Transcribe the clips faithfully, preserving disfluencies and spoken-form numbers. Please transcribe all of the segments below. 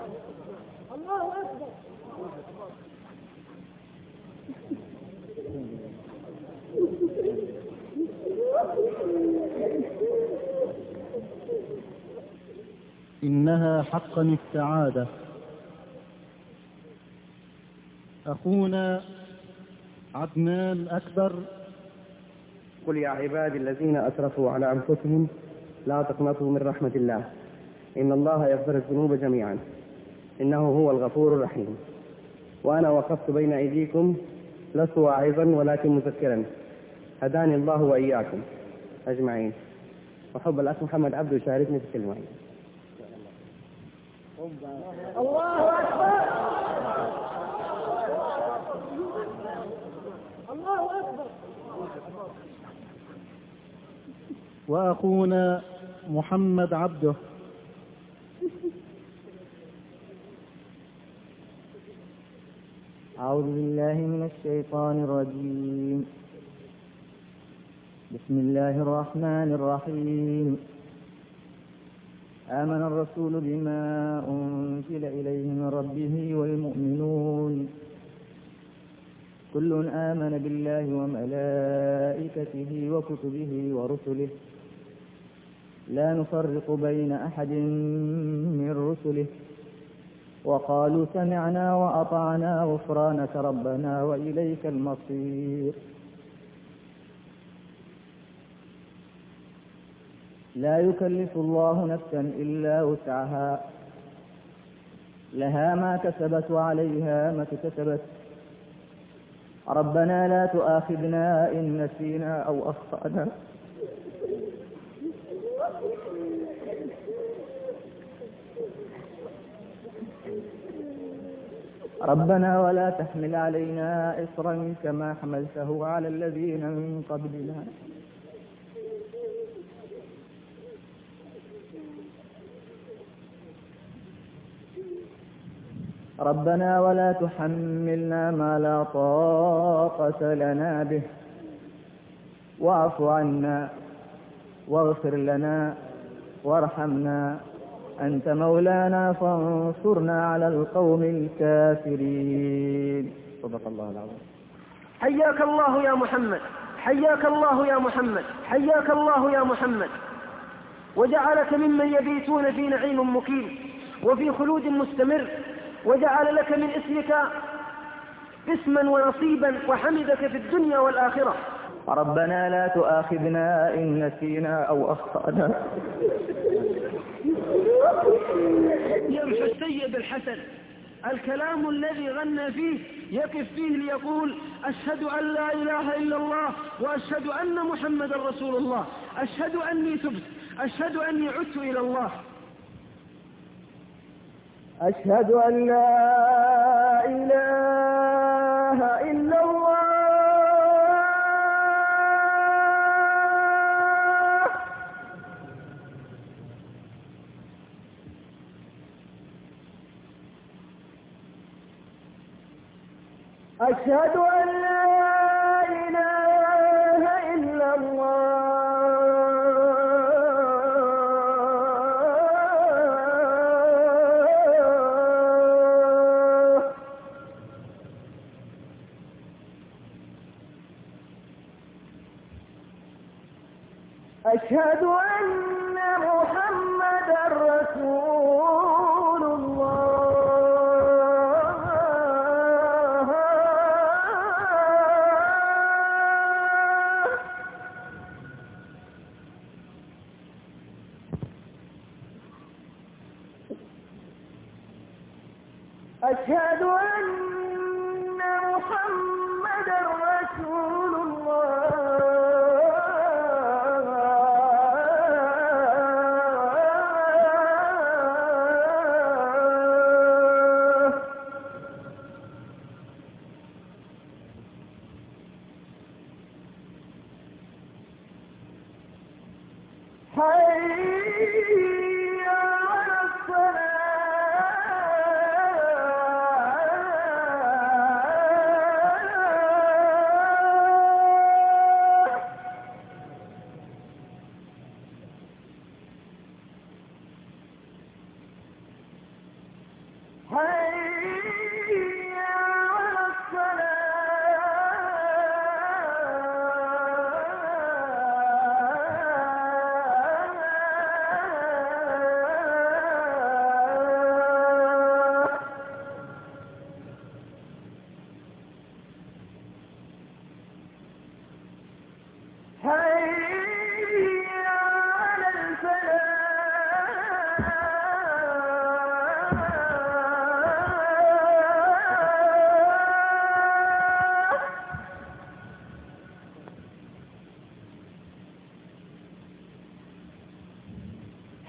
الله أكبر. إنها حقا السعادة. أخونا عدنان أكبر. قل يا عبادي الذين أسرفوا على أنفسهم لا تقنطوا من رحمة الله إن الله يغفر الذنوب جميعا إنه هو الغفور الرحيم. وأنا وقفت بين أيديكم لست واعظا ولكن مذكرا هداني الله وإياكم أجمعين. وحب الأخ محمد عبده يشاركني في الكلمة. الله أكبر. الله أكبر. وأخونا محمد عبده. أعوذ بالله من الشيطان الرجيم. بسم الله الرحمن الرحيم. آمن الرسول بما أنزل إليه من ربه والمؤمنون كل آمن بالله وملائكته وكتبه ورسله لا نفرق بين أحد من رسله وقالوا سمعنا وأطعنا غفرانك ربنا وإليك المصير. لا يكلف الله نفسا إلا وسعها لها ما كسبت وعليها ما اكتسبت ربنا لا تؤاخذنا إن نسينا أو أخطأنا ربنا ولا تحمل علينا إصرا كما حملته على الذين من قبلنا ربنا ولا تحملنا ما لا طاقة لنا به واعف عنا واغفر لنا وارحمنا أنت مولانا فانصرنا على القوم الكافرين. صدق الله العظيم. حياك الله يا محمد، حياك الله يا محمد، حياك الله يا محمد، وجعلك ممن يبيتون في نعيم مقيم وفي خلود مستمر، وجعل لك من اسمك اسما ونصيبا وحمدك في الدنيا والآخرة. ربنا لا تؤاخذنا إن نسينا أو أخطأنا. يمشي السيد الحسن الكلام الذي غنى فيه يقف فيه ليقول أشهد أن لا إله إلا الله وأشهد أن محمد رسول الله، أشهد أني تبت، أشهد أني عدت إلى الله، أشهد أن لا إله إلا الله أشهد أن لا إله إلا الله أشهد أن محمدا رسول الله أشهد أن محمدا رسول الله حي على الصلاة.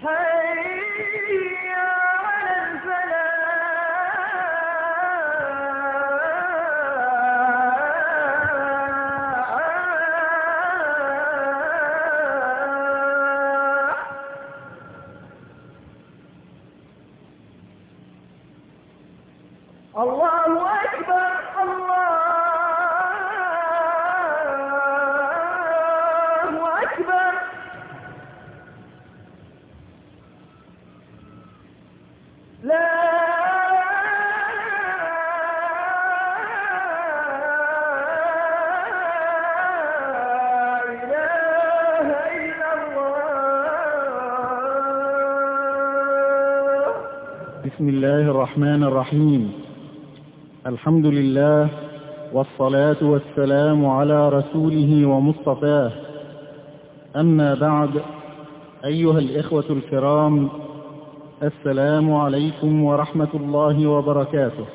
حي على الفلاح الله أكبر الله أكبر لا إله إلا الله. بسم الله الرحمن الرحيم. الحمد لله والصلاة والسلام على رسوله ومصطفاه. أما بعد، أيها الإخوة الكرام، السلام عليكم ورحمة الله وبركاته.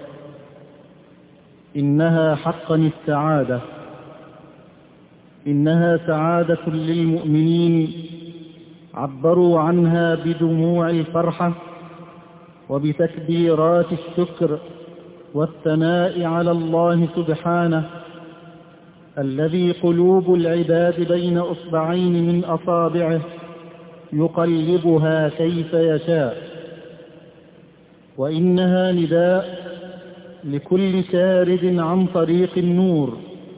إنها حقا السعادة، إنها سعادة للمؤمنين عبروا عنها بدموع الفرحة وبتكبيرات الشكر والثناء على الله سبحانه، الذي قلوب العباد بين أصبعين من أصابعه يقلبها كيف يشاء. وإنها نداء لكل شارد عن طريق النور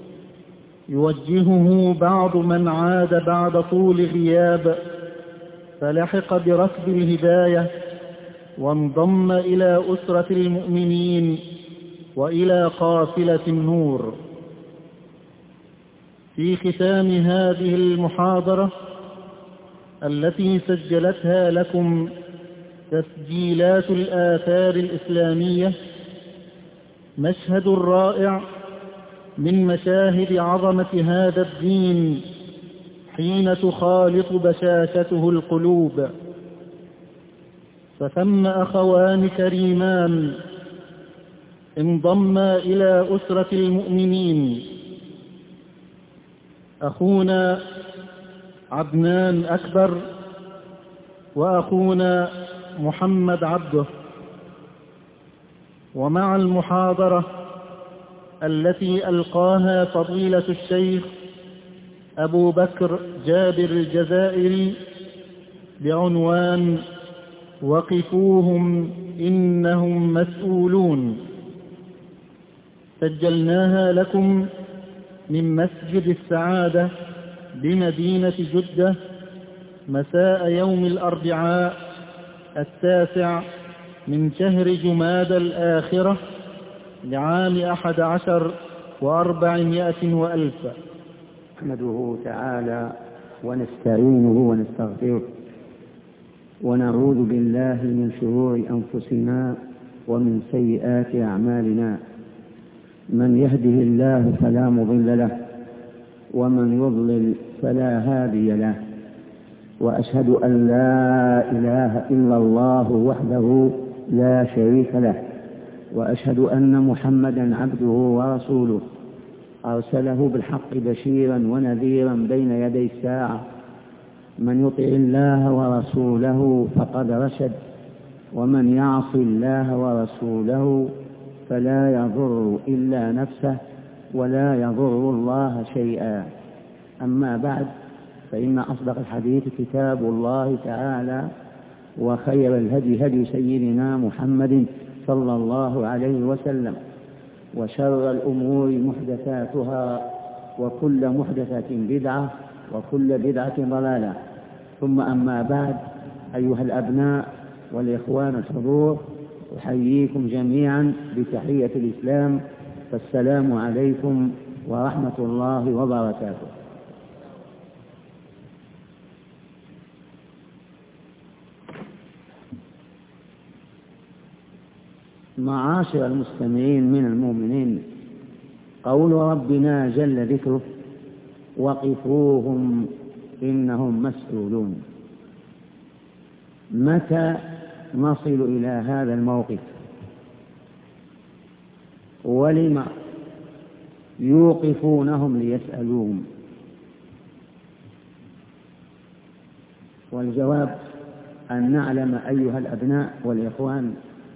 يوجهه بعض من عاد بعد طول غياب فلحق بركب الهداية وانضم إلى أسرة المؤمنين وإلى قافلة النور. في ختام هذه المحاضرة التي سجلتها لكم تسجيلات الآثار الإسلامية، مشهد رائع من مشاهد عظمة هذا الدين حين تخالط بشاشته القلوب. فثم أخوان كريمان انضما إلى أسرة المؤمنين، أخونا عدنان أكبر وأخونا محمد عبده. ومع المحاضرة التي ألقاها فضيلة الشيخ أبو بكر جابر الجزائري بعنوان وقفوهم إنهم مسؤولون، سجلناها لكم من مسجد السعادة بمدينة جدة مساء يوم الأربعاء التاسع من شهر جمادى الآخرة لعام أحد عشر وأربعمائة وألف. نحمده تعالى ونستعينه ونستغفره ونعوذ بالله من شرور أنفسنا ومن سيئات أعمالنا. من يهده الله فلا مضل له ومن يضلل فلا هادي له، وأشهد أن لا إله إلا الله وحده لا شريك له، وأشهد أن محمدا عبده ورسوله أرسله بالحق بشيرا ونذيرا بين يدي الساعة. من يطع الله ورسوله فقد رشد، ومن يعص الله ورسوله فلا يضر إلا نفسه ولا يضر الله شيئا. أما بعد، فإن أصدق الحديث كتاب الله تعالى، وخير الهدي هدي سيدنا محمد صلى الله عليه وسلم، وشر الأمور محدثاتها، وكل محدثة بدعة، وكل بدعة ضلالة. ثم أما بعد، أيها الأبناء والإخوان الحضور، أحييكم جميعا بتحية الإسلام، فالسلام عليكم ورحمة الله وبركاته. معاشر المستمعين من المؤمنين، قول ربنا جل ذكره وقفوهم إنهم مسؤولون. متى نصل إلى هذا الموقف؟ ولم يوقفونهم ليسألوهم؟ والجواب أن نعلم أيها الأبناء والإخوان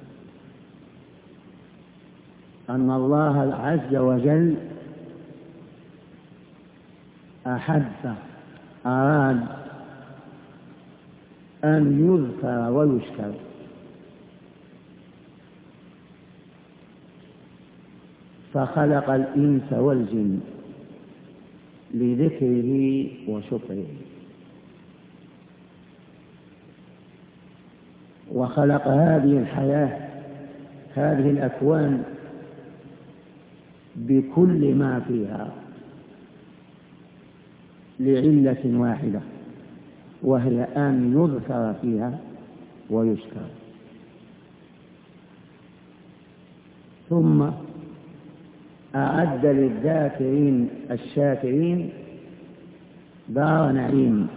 أن الله عز وجل أحب أراد أن يذكر ويشكر، فخلق الإنس والجن لذكره وشكره، وخلق هذه الحياة هذه الأكوان بكل ما فيها لعلة واحدة، وهي أن يذكر فيها ويشكر. ثم أعد للذاكرين الشاكرين دار نعيم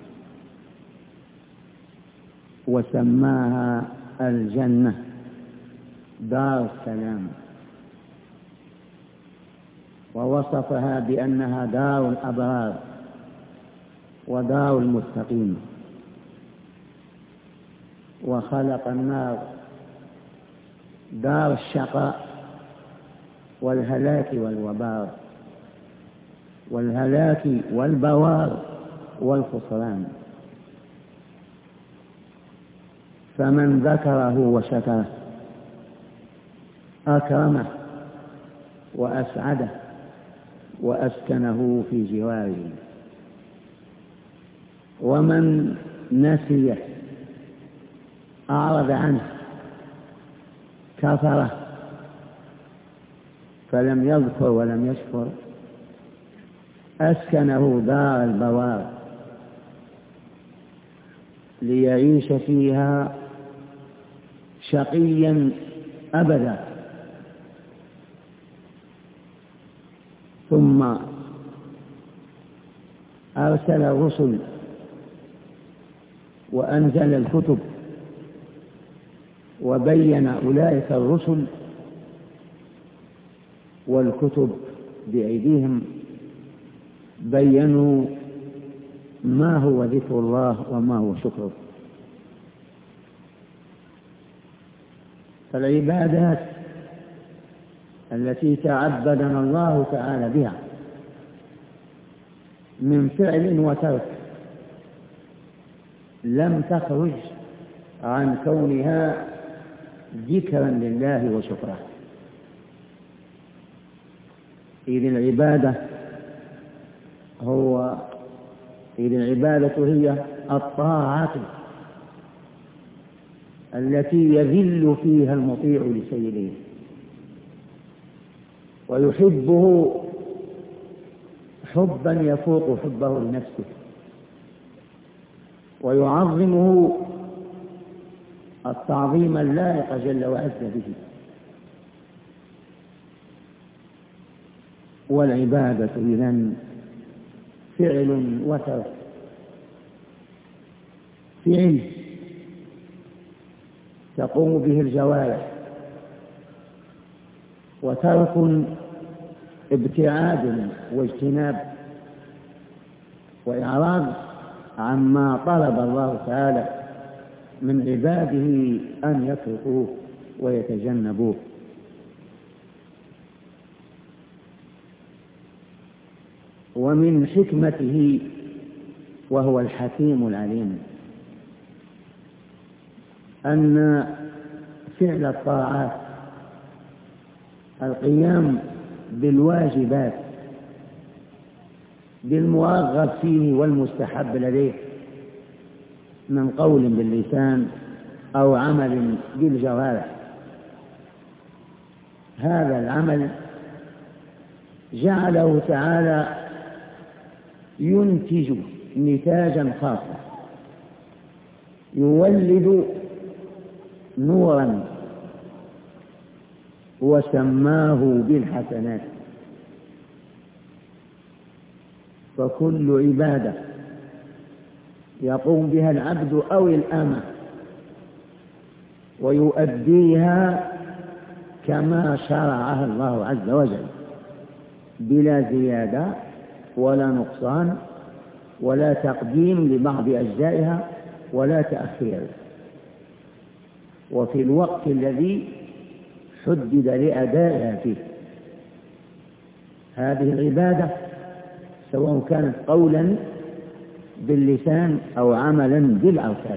وسماها الجنة دار السلام، ووصفها بأنها دار الأبرار ودار المتقين، وخلق النار دار الشقاء والهلاك والوبار والهلاك والبوار والخسران، فمن ذكره وشكره أكرمه وأسعده وأسكنه في جواره، ومن نسيه أعرض عنه كفره فلم يذكر ولم يشكر أسكنه دار البوار ليعيش فيها شقيا أبدا. ثم أرسل الرسل وأنزل الكتب وبين أولئك الرسل والكتب بأيديهم بينوا ما هو ذكر الله وما هو شكره. فالعبادات التي تعبدنا الله تعالى بها من فعل وترك لم تخرج عن كونها ذكرا لله وشكره، إذ العبادة هو إذ العبادة هي الطاعة التي يذل فيها المطيع لسيده ويحبه حبا يفوق حبه لنفسه، ويعظمه التعظيم اللائق جل وعز به. والعبادة إذن فعل وترك، فعل تقوم به الجوارح، وترك ابتعاد واجتناب وإعراض عما طلب الله تعالى من عباده أن يتركوه ويتجنبوه. ومن حكمته وهو الحكيم العليم أن فعل الطاعات القيام بالواجبات بالمرغب فيه والمستحب لديه من قول باللسان أو عمل بالجوارح، هذا العمل جعله تعالى ينتج نتاجا خاصا يولد نورا وسماه بالحسنات. فكل عبادة يقوم بها العبد أو الأمة ويؤديها كما شرعها الله عز وجل بلا زيادة ولا نقصان ولا تقديم لبعض أجزائها ولا تأخير، وفي الوقت الذي حدد لأدائها فيه. هذه العبادة سواء كانت قولا باللسان أو عملا بالأركان،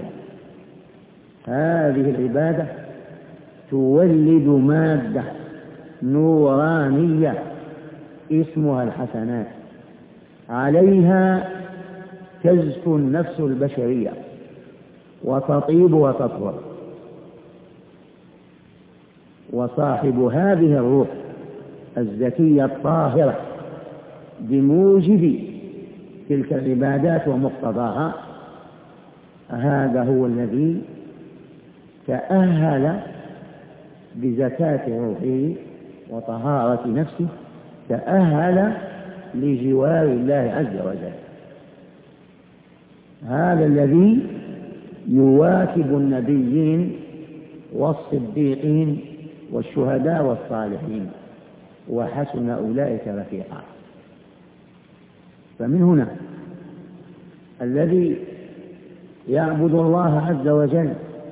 هذه العبادة تولد مادة نورانية اسمها الحسنات، عليها تزكو النفس البشرية وتطيب وتطهر. وصاحب هذه الروح الزكية الطاهرة بموجب تلك العبادات ومقتضاها، هذا هو الذي تأهل بزكاة روحه وطهارة نفسه، تأهل لجوار الله عز وجل. هذا الذي يواكب النبيين والصديقين والشهداء والصالحين، وحسن أولئك رفيقا. فمن هنا الذي يعبد الله عز وجل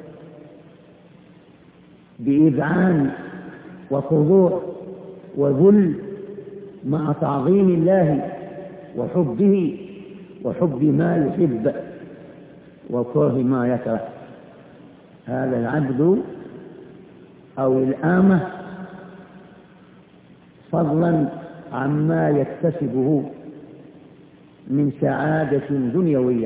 بإذعان وخضوع وذل مع تعظيم الله وحبه وحب ما يحب وكره ما يكره، هذا العبد أو الآمة فضلا عما يكتسبه من سعادة دنيوية،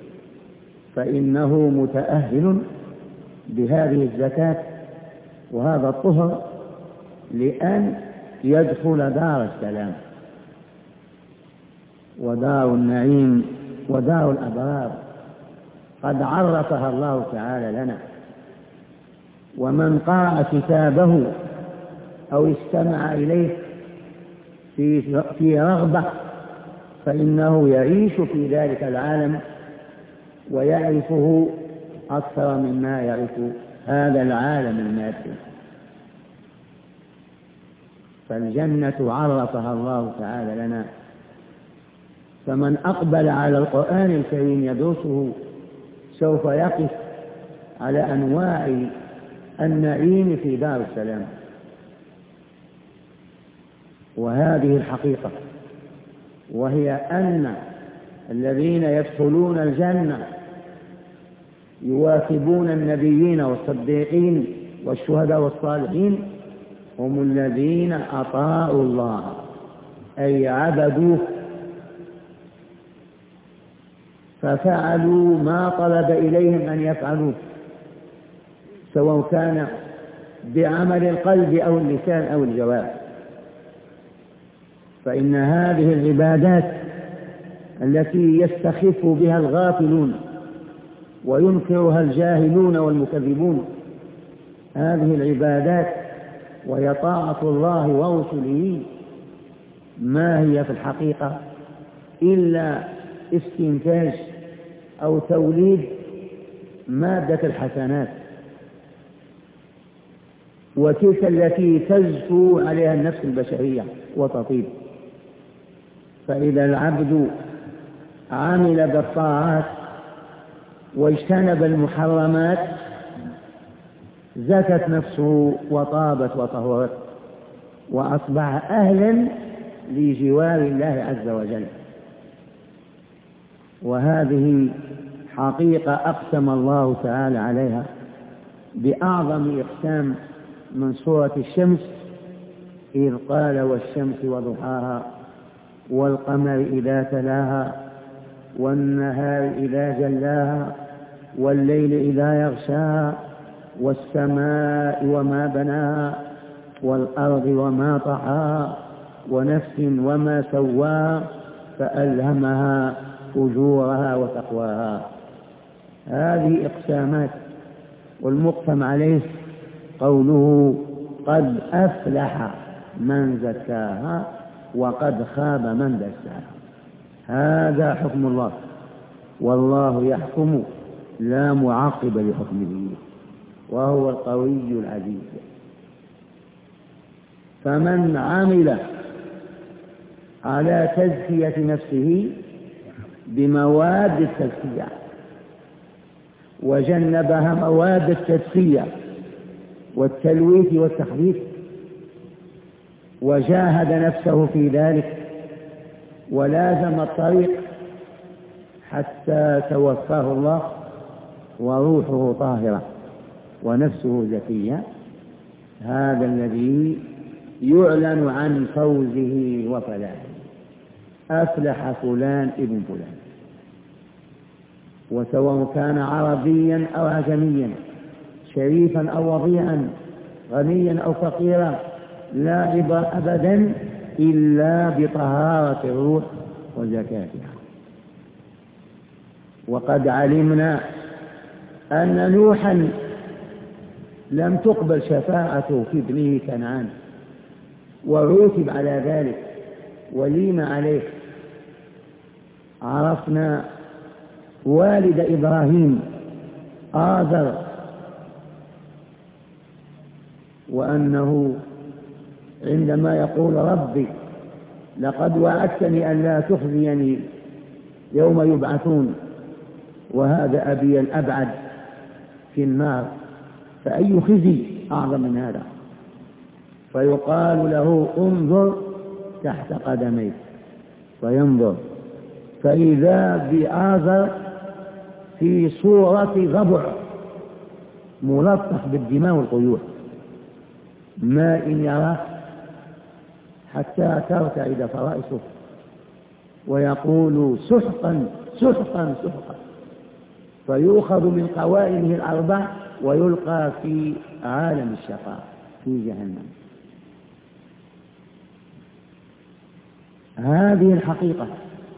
فإنه متأهل بهذه الزكاة وهذا الطهر لأن يدخل دار السلام ودار النعيم ودار الأبرار، قد عرفها الله تعالى لنا. ومن قرأ كتابه أو استمع إليه في في رغبة فإنه يعيش في ذلك العالم ويعرفه أكثر مما يعرف هذا العالم المادي. فالجنة عرفها الله تعالى لنا، فمن أقبل على القرآن الكريم يدرسه سوف يقف على أنواع النعيم في دار السلام. وهذه الحقيقة، وهي أن الذين يدخلون الجنة يواكبون النبيين والصديقين والشهداء والصالحين هم الذين أطاعوا الله، أي عبدوه ففعلوا ما طلب إليهم أن يفعلوه، سواء كان بعمل القلب أو اللسان أو الجوارح. فإن هذه العبادات التي يستخف بها الغافلون وينكرها الجاهلون والمكذبون، هذه العبادات وهي طاعة الله ورسله ما هي في الحقيقة إلا استنتاج أو توليد مادة الحسنات، وتلك التي تزكو عليها النفس البشرية وتطيب. فإذا العبد عمل بالطاعات واجتنب المحرمات زكت نفسه وطابت وطهرت وأصبح أهلا لجوار الله عز وجل. وهذه حقيقة أقسم الله تعالى عليها بأعظم إقسام من سورة الشمس، إذ قال والشمس وضحاها والقمر إذا تلاها والنهار إذا جلاها والليل إذا يغشاها والسماء وما بناها والأرض وما طحاها ونفس وما سواها فألهمها فجورها وتقواها. هذه إقسامات، والمقسم عليه قوله قد أفلح من زكاها وقد خاب من دساها. هذا حكم الله، والله يحكم لا معقب لحكمه، وهو القوي العزيز. فمن عمل على تزكية نفسه بمواد التزكية وجنبها مواد التدفية والتلويث والتخبيث، وجاهد نفسه في ذلك ولازم الطريق حتى توفاه الله وروحه طاهرة ونفسه زكية. هذا الذي يعلن عن فوزه وفلاحه، أفلح فلان ابن فلان. وسواء كان عربيا أو عجميا، شريفا أو وضيعا، غنيا أو فقيرا، لا عبرة أبدا إلا بطهارة الروح وزكاتها. وقد علمنا أن نوحا لم تقبل شفاعته في ابنه كنعان، وعوتب على ذلك وليم عليه. عرفنا والد إبراهيم آذر، وأنه عندما يقول ربي لقد وعدتني أن لا تخزيني يوم يبعثون وهذا أبي الأبعد في النار، فأي خزي أعظم من هذا؟ فيقال له انظر تحت قدميك، فينظر فإذا بآذر في صورة ضبع ملطخ بالدماء والقيوح، ماء يراه حتى ترتعد فرائصه، ويقول سحقا سحقا سحقا، فيؤخذ من قوائمه الأربع ويلقى في عالم الشقاء في جهنم. هذه الحقيقة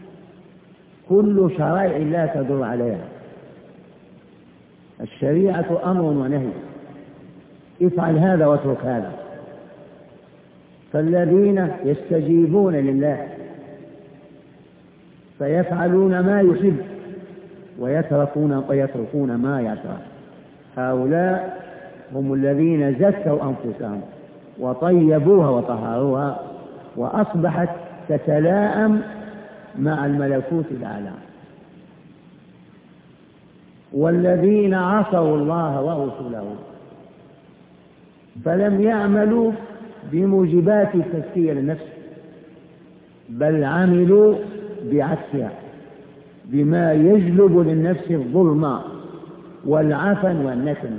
كل شرائع لا تدور عليها. الشريعة أمر ونهي، افعل هذا واترك هذا. فالذين يستجيبون لله فيفعلون ما يحب ويتركون ويتركون ما يكره، هؤلاء هم الذين زكوا أنفسهم وطيبوها وطهروها وأصبحت تتلائم مع الملكوت الأعلى. والذين عصوا الله ورسوله فلم يعملوا بموجبات التزكية للنفس، بل عملوا بعكسها بما يجلب للنفس الظلم والعفن والنتن.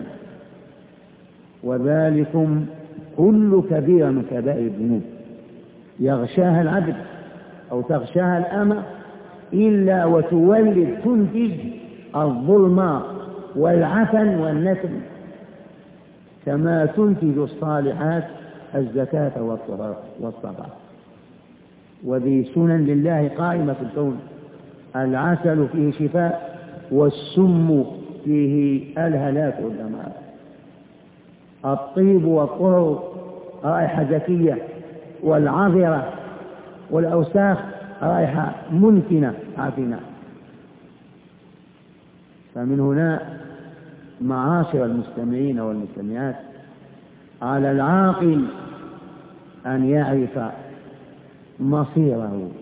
وذلكم كل كبيرة من كبائر الذنوب يغشاها العبد أو تغشاها الأمة إلا وتولد تنتج الظلم والعفن والنتن، كما تنتج الصالحات الزكاة والصلاة. وذي سنن لله قائمة في الكون، العسل فيه شفاء والسم فيه الهلاك والدمار. الطيب والطهر رائحة زكية، والعذرة والأوساخ رائحة منتنة عافنة. فمن هنا معاشر المستمعين والمستمعات على العاقل أن يعرف مصيره.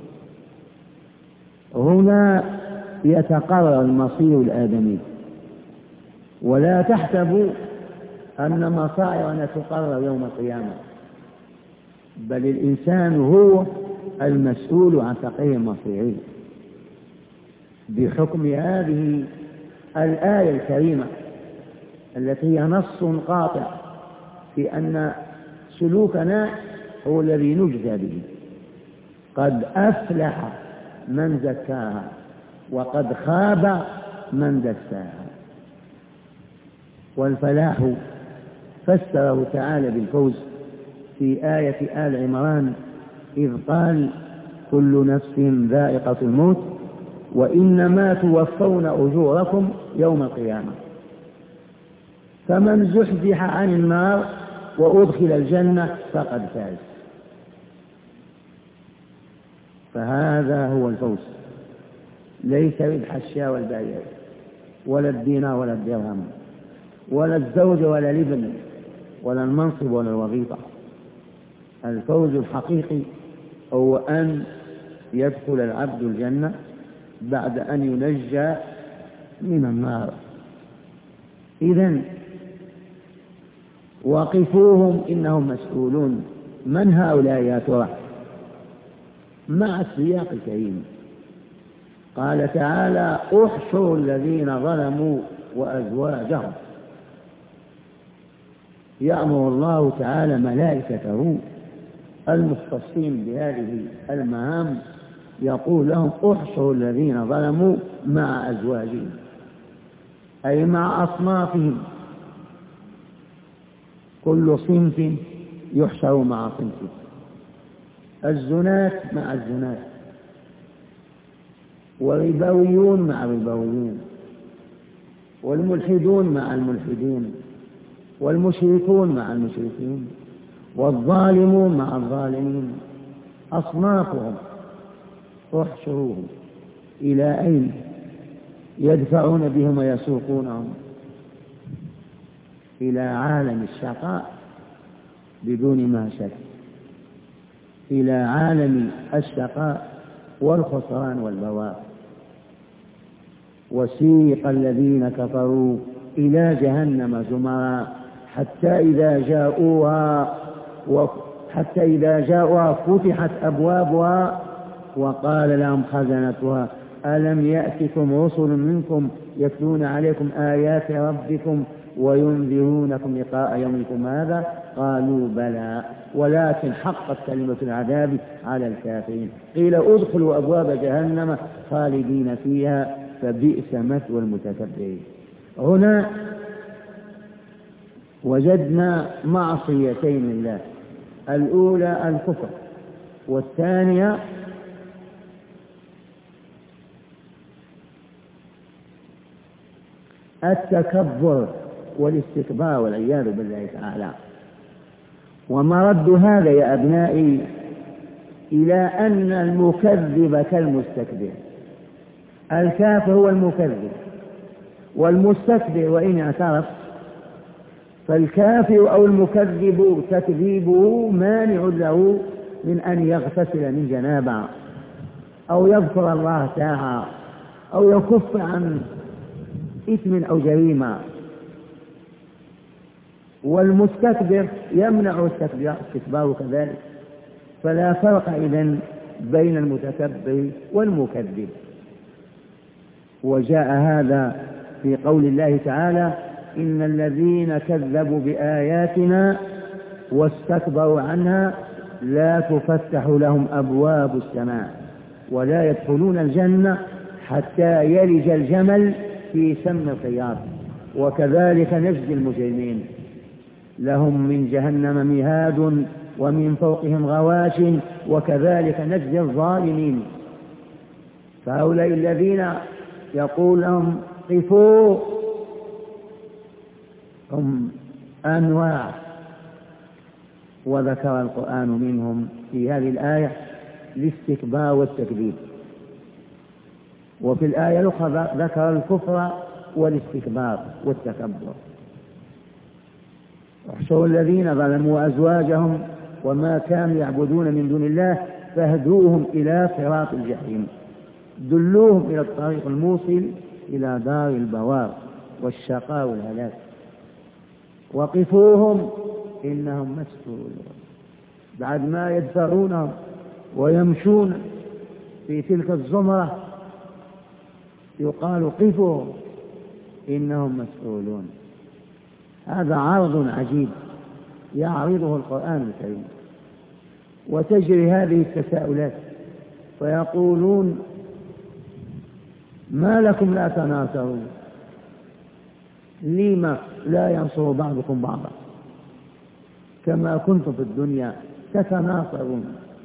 هنا يتقرر المصير الآدمي، ولا تحسبوا أن مصائرنا تقرر يوم القيامة، بل الإنسان هو المسؤول عن تقرير مصيره بحكم هذه الآية الكريمة التي هي نص قاطع في أن سلوكنا هو الذي نجزى به. قد أفلح من زكاها وقد خاب من دساها. والفلاح فسره تعالى بالفوز في آية آل عمران إذ قال كل نفس ذائقة الموت وإنما توفون أجوركم يوم القيامة، فمن زحزح عن النار وأدخل الجنة فقد فاز. فهذا هو الفوز، ليس بالحشاء والبايع ولا الدينار ولا الدرهم ولا الزوج ولا الابن ولا المنصب ولا الوظيفة. الفوز الحقيقي هو أن يدخل العبد الجنة بعد أن ينجى من النار. إذن وقفوهم إنهم مسؤولون. من هؤلاء يا ترى؟ مع السياق الكريم قال تعالى: احشروا الذين ظلموا وأزواجهم. يأمر الله تعالى ملائكته المختصين بهذه المهام، يقول لهم: احشروا الذين ظلموا مع أزواجهم، أي مع أصنافهم، كل صنف يحشر مع صنفه، الزنات مع الزنات، والربويون مع الربويين، والملحدون مع الملحدين، والمشركون مع المشركين، والظالمون مع الظالمين، أصنافهم احشروهم. إلى أين يدفعون بهم ويسوقونهم؟ إلى عالم الشقاء بدون ما شك، إلى عالم الشقاء والخسران والبوار. وسيق الذين كفروا إلى جهنم زمرا حتى إذا جاءوها حتى إذا جاءوها فتحت أبوابها وقال لهم خزنتها: ألم يأتكم رسل منكم يتلون عليكم آيات ربكم وينذرونكم لقاء يومكم هذا؟ قالوا: بلى، ولكن حقت كلمة العذاب على الكافرين. قيل: ادخلوا أبواب جهنم خالدين فيها فبئس مثوى المتكبرين. هنا وجدنا معصيتين لله: الأولى الكفر، والثانية التكبر والاستكبار والعياذ بالله تعالى. ومرد هذا يا أبنائي إلى أن المكذب كالمستكبر. الكافر هو المكذب، والمستكبر وإن اعترف فالكافر أو المكذب تكذيبه مانع له من أن يغتسل من جنابه أو يذكر الله تعالى أو يكف عن إثم أو جريمة. والمستكبر يمنع استكباره كذلك. فلا فرق إذن بين المتكبر والمكذب. وجاء هذا في قول الله تعالى: إن الذين كذبوا بآياتنا واستكبروا عنها لا تفتح لهم أبواب السماء ولا يدخلون الجنة حتى يلج الجمل في سم الخياط وكذلك نجزي المجرمين. لهم من جهنم مهاد ومن فوقهم غواش وكذلك نجزي الظالمين. فهؤلاء الذين يقول لهم قفوا هم أنواع، وذكر القرآن منهم في هذه الآية الاستكبار والتكذيب، وفي الآية الأخرى ذكر الكفر والاستكبار والتكبر. احشروا الذين ظلموا أزواجهم وما كانوا يعبدون من دون الله فاهدوهم إلى صراط الجحيم، دلوهم إلى الطريق الموصل إلى دار البوار والشقاء والهلاك، وقفوهم إنهم مسؤولون. بعد ما يدفعونهم ويمشون في تلك الزمرة يقال قفوهم إنهم مسؤولون. هذا عرض عجيب يعرضه القرآن الكريم، وتجري هذه التساؤلات فيقولون: ما لكم لا تناصرون؟ لما لا ينصر بعضكم بعضا كما كنتم في الدنيا تتناصرون؟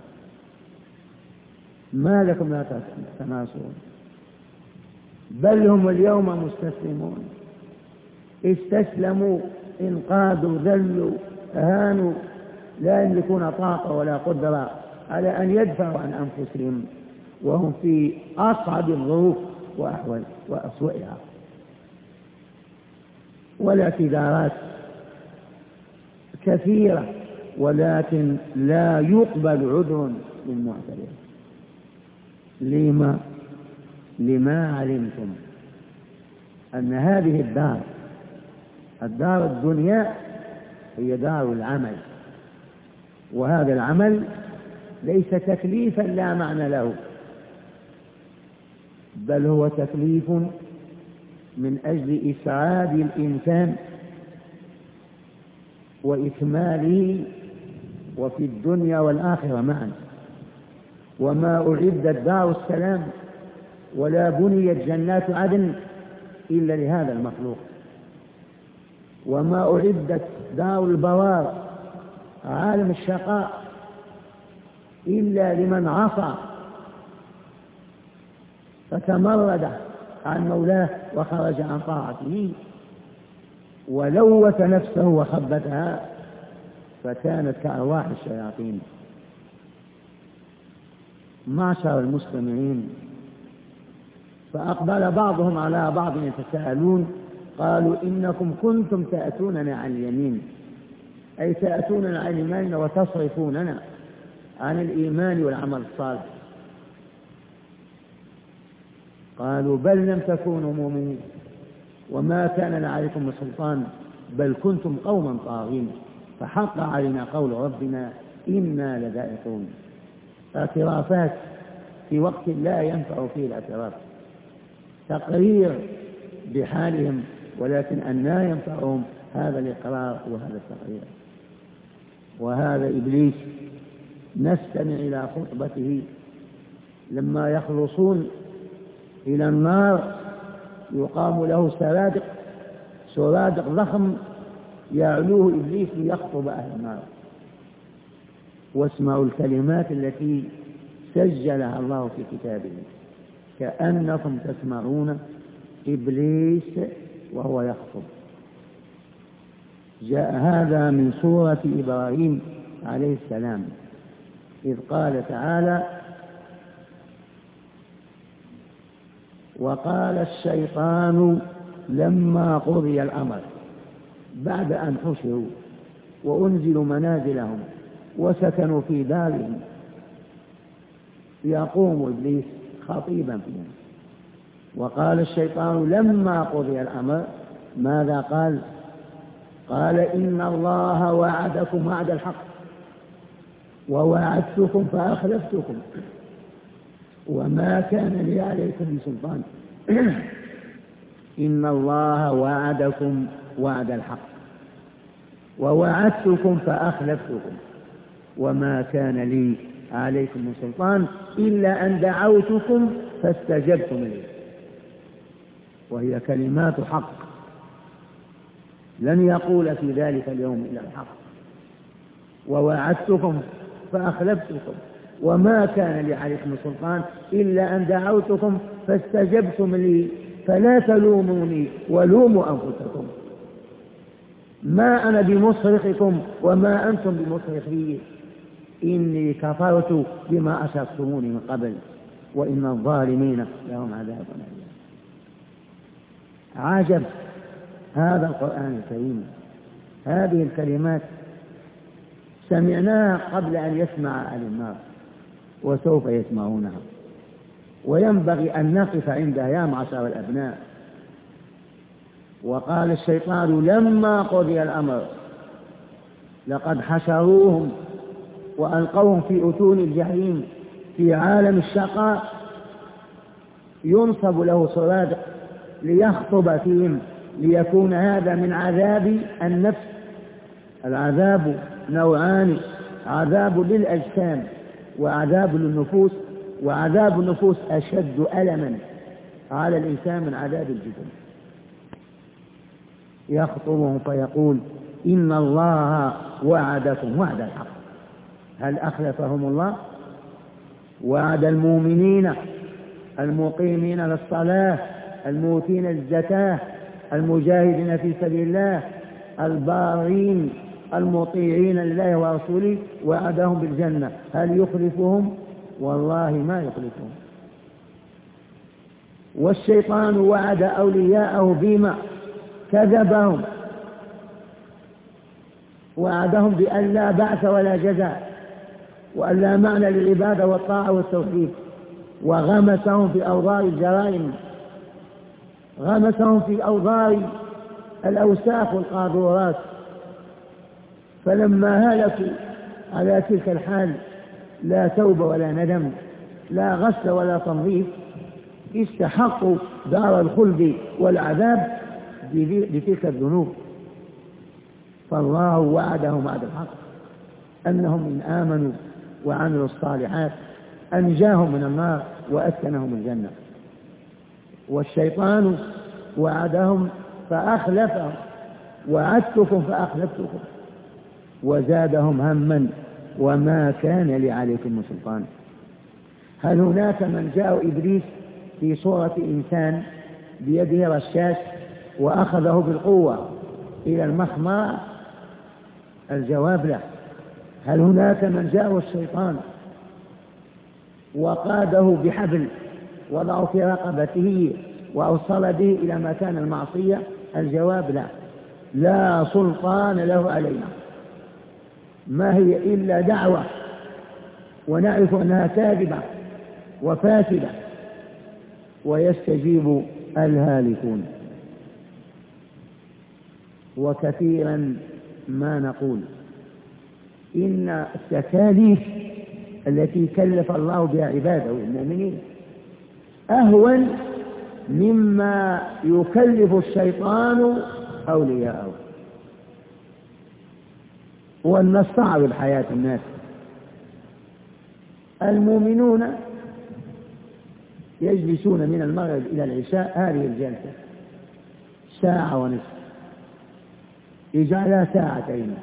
ما لكم لا تناصرون؟ بل هم اليوم مستسلمون، استسلموا، انقادوا، ذلوا، أهانوا، لا يملكون طاقة ولا قدرة على أن يدفعوا عن أنفسهم وهم في أصعب الظروف وأحوال وأسوأها. والاعتذارات كثيرة ولكن لا يقبل عذر للمعتذر. لما لما علمتم أن هذه الدار الدار الدنيا هي دار العمل، وهذا العمل ليس تكليفا لا معنى له، بل هو تكليف من أجل إسعاد الإنسان وإكماله وفي الدنيا والآخرة معا. وما أعدت دار السلام ولا بنيت جنات عدن إلا لهذا المخلوق، وما أعدت دار البوار عالم الشقاء إلا لمن عصى فتمرد عن مولاه وخرج عن طاعته ولوث نفسه وخبتها فكانت كأرواح الشياطين. معشر المستمعين، فأقبل بعضهم على بعض يتساءلون، قالوا إنكم كنتم تأتوننا عن اليمين، أي تأتوننا عن الإيمان وتصرفوننا عن الإيمان والعمل الصالح. قالوا بل لم تكونوا مؤمنين وما كان لنا عليكم من سلطان بل كنتم قوما طاغين فحق علينا قول ربنا إنا لذائقون. اعترافات في وقت لا ينفع فيه الاعتراف، تقرير بحالهم، ولكن أن لا ينفعهم هذا الإقرار وهذا التقرير. وهذا إبليس نستمع إلى خطبته لما يخلصون إلى النار يقام له سرادق سرادق ضخم يعلوه إبليس ليخطب أهل النار. واسمعوا الكلمات التي سجلها الله في كتابه: كأنكم تسمعون إبليس وهو يخطب. جاء هذا من سورة إبراهيم عليه السلام إذ قال تعالى: وقال الشيطان لما قضي الأمر، بعد أن حشروا وأنزلوا منازلهم وسكنوا في دارهم، يقوم إبليس خطيبا فيهم. وقال الشيطان لما قضي الأمر، ماذا قال؟ قال إن الله وعدكم وعد الحق ووعدتكم فأخلفتكم وما كان لي عليكم من سلطان. إن الله وعدكم وعد الحق ووعدتكم فأخلفتكم وما كان لي عليكم من سلطان إلا أن دعوتكم فاستجبتم لي. وهي كلمات حق، لن يقول في ذلك اليوم إلا الحق. ووعدتكم فأخلفتكم وما كان لي عليكم سلطان إلا أن دعوتكم فاستجبتم لي فلا تلوموني ولوموا أنفسكم، ما أنا بمصرخكم وما أنتم بمصرخي، إني كفرت بما أشركتموني من قبل وإن الظالمين لهم عذاب أليم. عجب هذا القرآن الكريم، هذه الكلمات سمعناها قبل أن يسمع أهل النار وسوف يسمعونها، وينبغي أن نقف عندها يا معشر الأبناء. وقال الشيطان لما قضي الأمر، لقد حشروهم وألقوهم في أتون الجحيم في عالم الشقاء، ينصب له سرادق ليخطب فيهم، ليكون هذا من عذاب النفس. العذاب نوعان: عذاب للأجسام وعذاب للنفوس، وعذاب النفوس أشد ألما على الإنسان من عذاب الجسم. يخطبهم فيقول إن الله وعدكم وعد الحق. هل أخلفهم الله؟ وعد المؤمنين المقيمين للصلاة المؤتين الزكاة المجاهدين في سبيل الله البارين المطيعين لله ورسوله، وعدهم بالجنة. هل يخلفهم؟ والله ما يخلفهم. والشيطان وعد أولياءه بما كذبهم، وعدهم بأن لا بعث ولا جزاء وأن لا معنى للعبادة والطاعة والتوحيد، وغمسهم في أوضار الجرائم، غمسهم في أوضار الأوساخ والقاذورات. فلما هلكوا على تلك الحال لا توبة ولا ندم، لا غسل ولا تنظيف، استحقوا دار الخلد والعذاب بتلك الذنوب. فالله وعدهم وعد الحق أنهم إن آمنوا وعملوا الصالحات أنجاهم من النار وأسكنهم الجنة. والشيطان وعدهم فأخلفهم، وعدتكم فأخلفتكم، وزادهم هما وما كان لي عليكم من سلطان. هل هناك من جاء إبليس في صورة إنسان بيده رشاش وأخذه بالقوة إلى المخمار؟ الجواب لا. هل هناك من جاء الشيطان وقاده بحبل وضعه في رقبته وأوصل به إلى مكان المعصية؟ الجواب لا. لا سلطان له علينا. ما هي إلا دعوة، ونعرف أنها كاذبة وفاسدة، ويستجيب الهالكون. وكثيرا ما نقول إن التكاليف التي كلف الله بها عباده المؤمنين أهون مما يكلف الشيطان أولياءه. وأن نستعرض حياة الناس. المؤمنون يجلسون من المغرب إلى العشاء هذه الجلسة ساعة ونصف، يجعلها ساعتين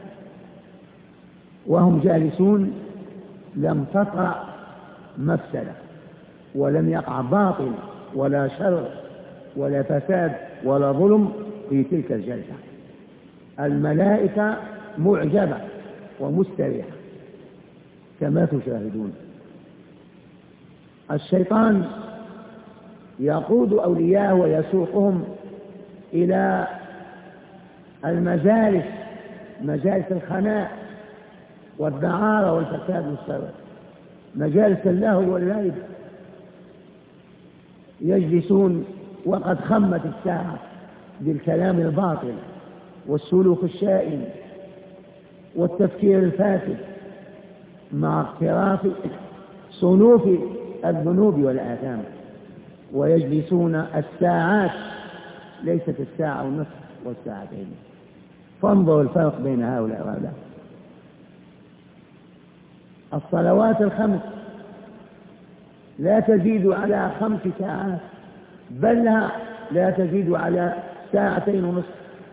وهم جالسون، لم تطرأ مفسدة ولم يقع باطل ولا شر ولا فساد ولا ظلم في تلك الجلسة. الملائكة معجبة ومستريحة كما تشاهدون. الشيطان يقود أولياءه ويسوقهم إلى المجالس، مجالس الخناء والدعارة والفساد والشر، مجالس اللهو واللعب. يجلسون وقد خمت الساعة بالكلام الباطل والسلوك الشائن والتفكير الفاسد، مع اقتراف صنوف الذنوب والآثام. ويجلسون الساعات، ليست الساعة والنصف والساعتين. فانظروا الفرق بين هؤلاء وهؤلاء. الصلوات الخمس لا تزيد على خمس ساعات، بل لا تزيد على ساعتين ونصف.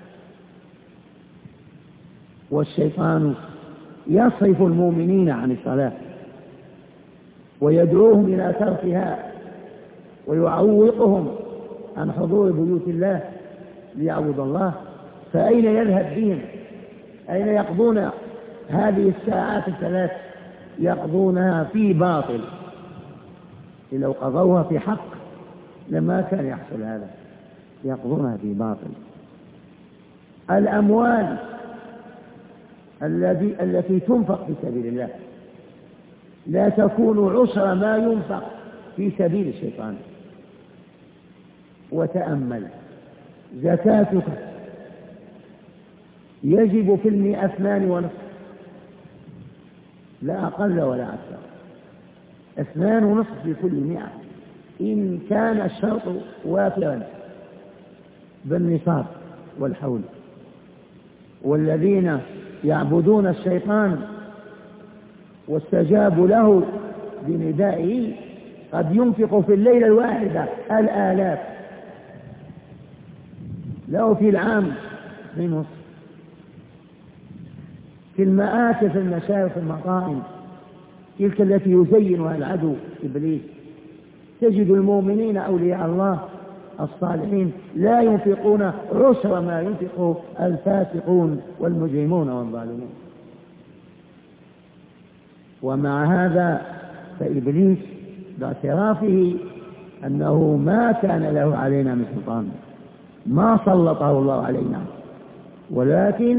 والشيطان يصرف المؤمنين عن الصلاة ويدعوهم إلى تركها ويعوقهم عن حضور بيوت الله ليعبد الله. فأين يذهب بهم؟ أين يقضون هذه الساعات الثلاث؟ يقضونها في باطل. لو قضوها في حق لما كان يحصل هذا، يقضونها في باطل. الأموال الذي التي تنفق في سبيل الله لا تكون عشر ما ينفق في سبيل الشيطان. وتأمل، زكاتك يجب في المئة اثنان ونصف، لا أقل ولا أكثر، اثنان ونصف في كل مئة إن كان الشرط وافرا بالنصاب والحول. والذين يعبدون الشيطان واستجابوا له بندائه قد ينفق في الليلة الواحدة الآلاف، له في العام من نصف. في المآكل، في المشايخ، في المطاعم، تلك التي يزينها العدو إبليس، تجد المؤمنين أولياء الله الصالحين لا ينفقون عشر ما ينفق الفاسقون والمجرمون والظالمون. ومع هذا فإبليس باعترافه أنه ما كان له علينا من سلطان، ما سلطه الله علينا، ولكن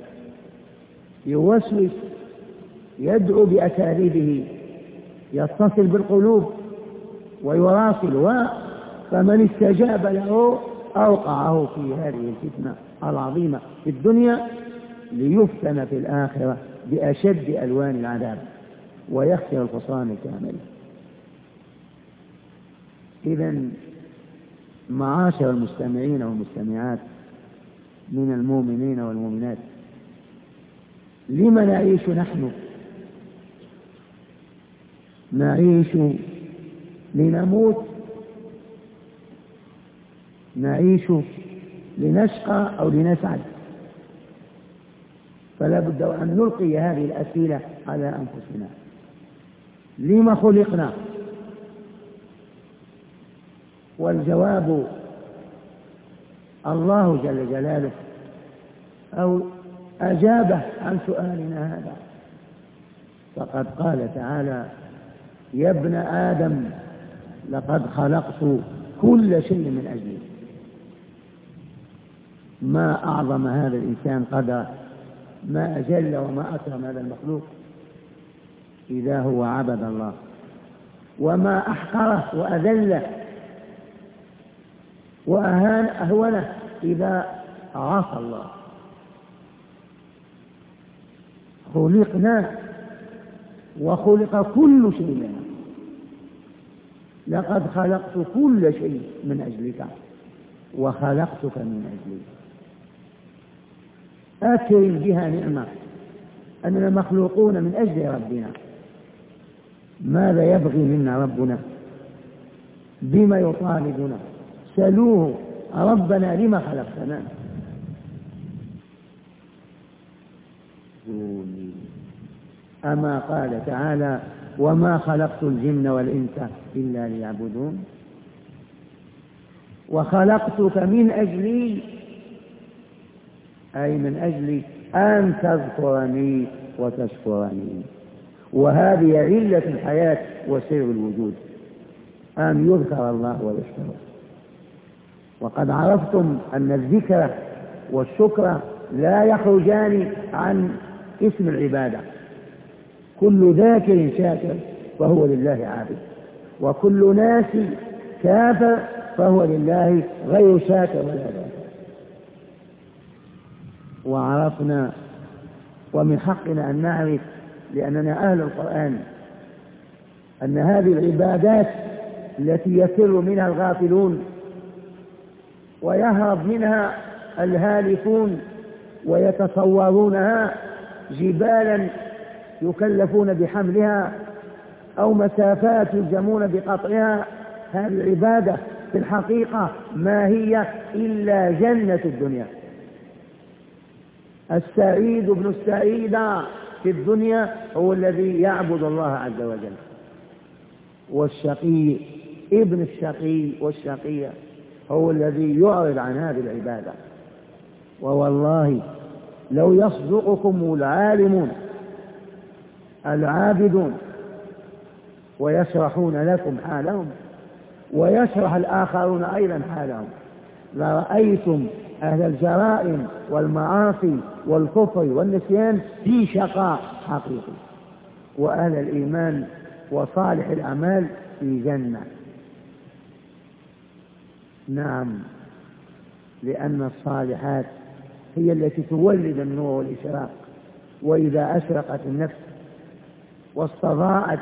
يوسوس، يدعو بأساليبه، يتصل بالقلوب ويواصل. فمن استجاب له أوقعه في هذه الفتنة العظيمة في الدنيا ليفتن في الآخرة بأشد ألوان العذاب ويخسر الخسران الكامل. إذن معاشر المستمعين والمستمعات من المؤمنين والمؤمنات، لما نعيش نحن؟ نعيش لنموت؟ نعيش لنشقى أو لنسعد؟ فلا بد أن نلقي هذه الأسئلة على أنفسنا. لما خلقنا؟ والجواب الله جل جلاله أو أجابه عن سؤالنا هذا، فقد قال تعالى: يا ابن آدم لقد خلقت كل شيء من أجلك. ما أعظم هذا الإنسان قدره، ما أجل وما أكرم هذا المخلوق إذا هو عبد الله، وما أحقره وأذله وأهان أهونه إذا عصى الله. خلقنا وخلق كل شيء لنا. لقد خلقت كل شيء من أجلك وخلقتك من أجلي. أكرم بها نعمة أننا مخلوقون من أجل ربنا. ماذا يبغي منا ربنا؟ بما يطالبنا؟ سلوه: ربنا لما خلقتنا؟ أما قال تعالى: وما خلقت الجن والإنس إلا ليعبدون. وخلقتك من أجلي، أي من أجل أن تذكرني وتشكرني. وهذه علة الحياة وسر الوجود، أن يذكر الله ويشكره. وقد عرفتم أن الذكر والشكر لا يخرجان عن اسم العبادة. كل ذاكر شاكر فهو لله عابد، وكل ناس كافر فهو لله غير شاكر ولا ذاكر. وعرفنا ومن حقنا أن نعرف، لأننا أهل القرآن، أن هذه العبادات التي يفر منها الغافلون ويهرب منها الهالكون ويتصورونها جبالا يكلفون بحملها أو مسافات يلزمون بقطعها، هذه العبادة في الحقيقة ما هي إلا جنة الدنيا. السعيد ابن السعيد في الدنيا هو الذي يعبد الله عز وجل، والشقي ابن الشقي والشقية هو الذي يعرض عن هذه العبادة. ووالله لو يصدقكم العالمون العابدون ويشرحون لكم حالهم ويشرح الآخرون أيضا حالهم، لرأيتم أهل الجرائم والمعاصي والكفر والنسيان في شقاء حقيقي، وأهل الإيمان وصالح الأعمال في جنة. نعم، لأن الصالحات هي التي تولد النور والإشراق، وإذا أشرقت النفس واستضاءت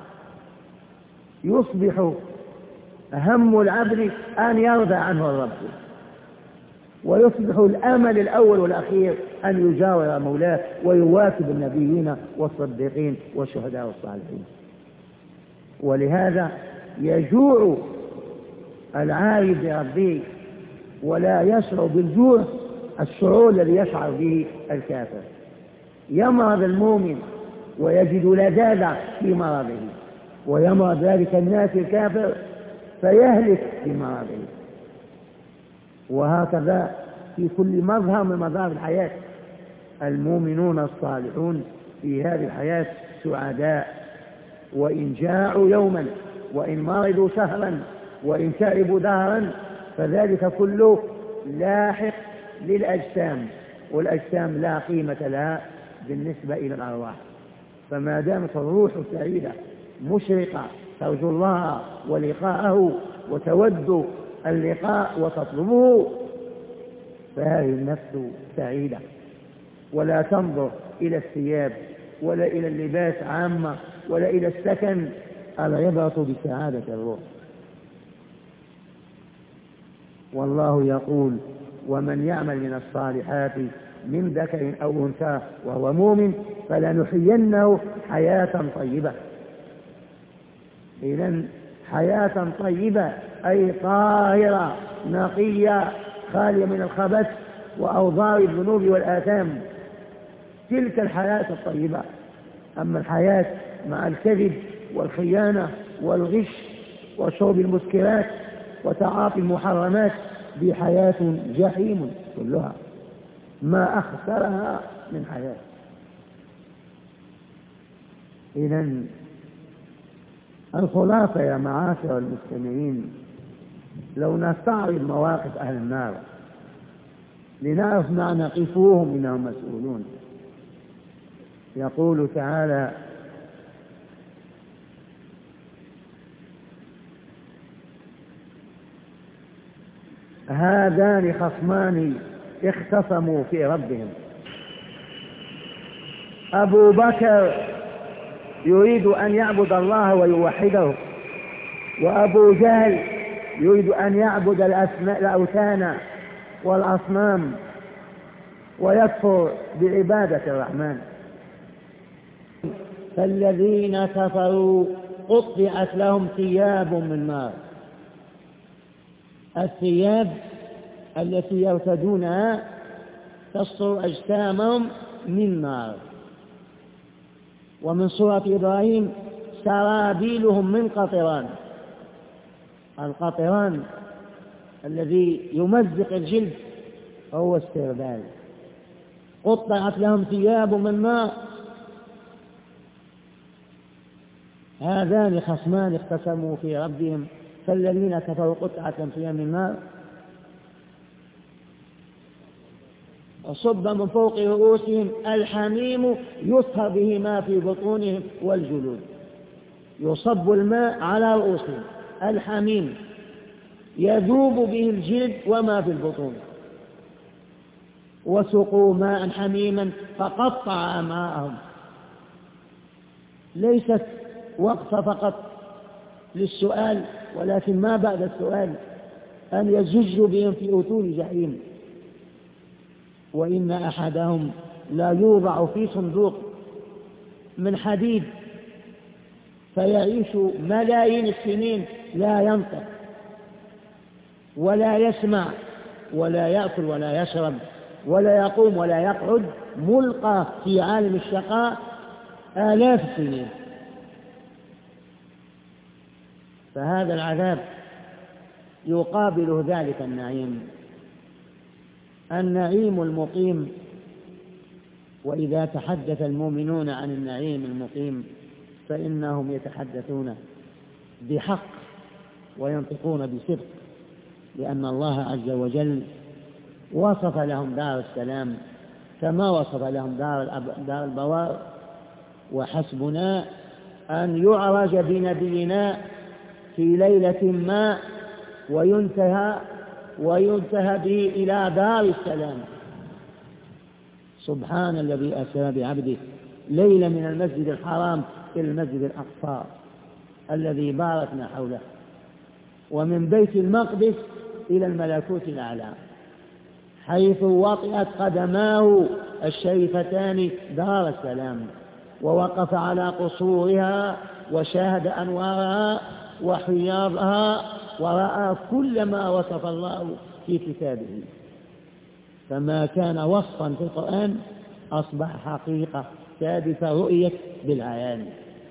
يصبح هم العبد أن يرضى عنه الرب، ويصبح الأمل الأول والأخير أن يجاور مولاه ويواكب النبيين والصديقين والشهداء والصالحين. ولهذا يجوع العارف بربه ولا يشعر بالجوع الشعور الذي يشعر به الكافر. يمرض المؤمن ويجد لذاذة في مرضه، ويمرض ذلك الناس الكافر فيهلك في مرضه. وهكذا في كل مظهر من مظاهر الحياة المؤمنون الصالحون في هذه الحياة سعداء، وإن جاعوا يوما وإن مرضوا شهرا وإن تعبوا دهرا فذلك كله لاحق للأجسام، والأجسام لا قيمة لها بالنسبة إلى الأرواح. فما دامت الروح سعيدة مشرقة ترجو الله ولقاءه وتود اللقاء وتطلبه، فهذه النفس سعيدة. ولا تنظر إلى الثياب ولا إلى اللباس عامة ولا إلى السكن، العبرة بسعادة الروح. والله يقول: ومن يعمل من الصالحات من ذكر أو أنثى وهو مؤمن فلنحيينه حياة طيبة. إذن حياة طيبة أي طاهرة نقية خالية من الخبث وأوضار الذنوب والآثام، تلك الحياة الطيبة. أما الحياة مع الكذب والخيانة والغش وشرب المسكرات وتعاطي المحرمات دي حياة جحيم كلها، ما أخسرها من حياة. إذن الخلاصة يا معاشر المستمعين، لو نستعرض مواقف أهل النار لنعرف ما نقفوهم إنهم مسؤولون. يقول تعالى: هذان خصمان اختصموا في ربهم. أبو بكر يريد أن يعبد الله ويوحده، وأبو جهل يريد أن يعبد الأوثان والأصنام ويكفر بعبادة الرحمن. فالذين كفروا قطعت لهم ثياب من نار. الثياب التي يرتدونها تستر أجسامهم من نار. ومن سورة إبراهيم: سرابيلهم من قطران. القطران الذي يمزق الجلد هو السربال. قطعت لهم ثياب من نار. هذان خصمان اختصموا في ربهم فالذين كفروا قطعت لهم ثياب من نار وصب من فوق رؤوسهم الحميم يصهر به ما في بطونهم والجلود. يصب الماء على رؤوسهم الحميم يذوب به الجلد وما في البطون. وسقوا ماء حميما فقطع أمعاءهم. ليست وقفة فقط للسؤال، ولكن ما بعد السؤال أن يزج بهم في أتون جحيم. وإن أحدهم لا يوضع في صندوق من حديد فيعيش ملايين السنين لا ينطق ولا يسمع ولا يأكل ولا يشرب ولا يقوم ولا يقعد، ملقى في عالم الشقاء آلاف السنين. فهذا العذاب يقابل ذلك النعيم، النعيم المقيم. وإذا تحدث المؤمنون عن النعيم المقيم فإنهم يتحدثون بحق وينطقون بصدق، لأن الله عز وجل وصف لهم دار السلام كما وصف لهم دار البوار. وحسبنا أن يعرج بنبينا في ليلة ما وينتهى وينتهى به إلى دار السلام. سبحان الذي أسرى بعبده ليلة من المسجد الحرام إلى المسجد الأقصى الذي باركنا حوله، ومن بيت المقدس إلى الملكوت الأعلى، حيث وطئت قدماه الشريفتان دار السلام، ووقف على قصورها وشاهد أنوارها وحياضها ورأى كل ما وصف الله في كتابه. فما كان وصفا في القرآن أصبح حقيقة ثابتة رؤية بالعيان.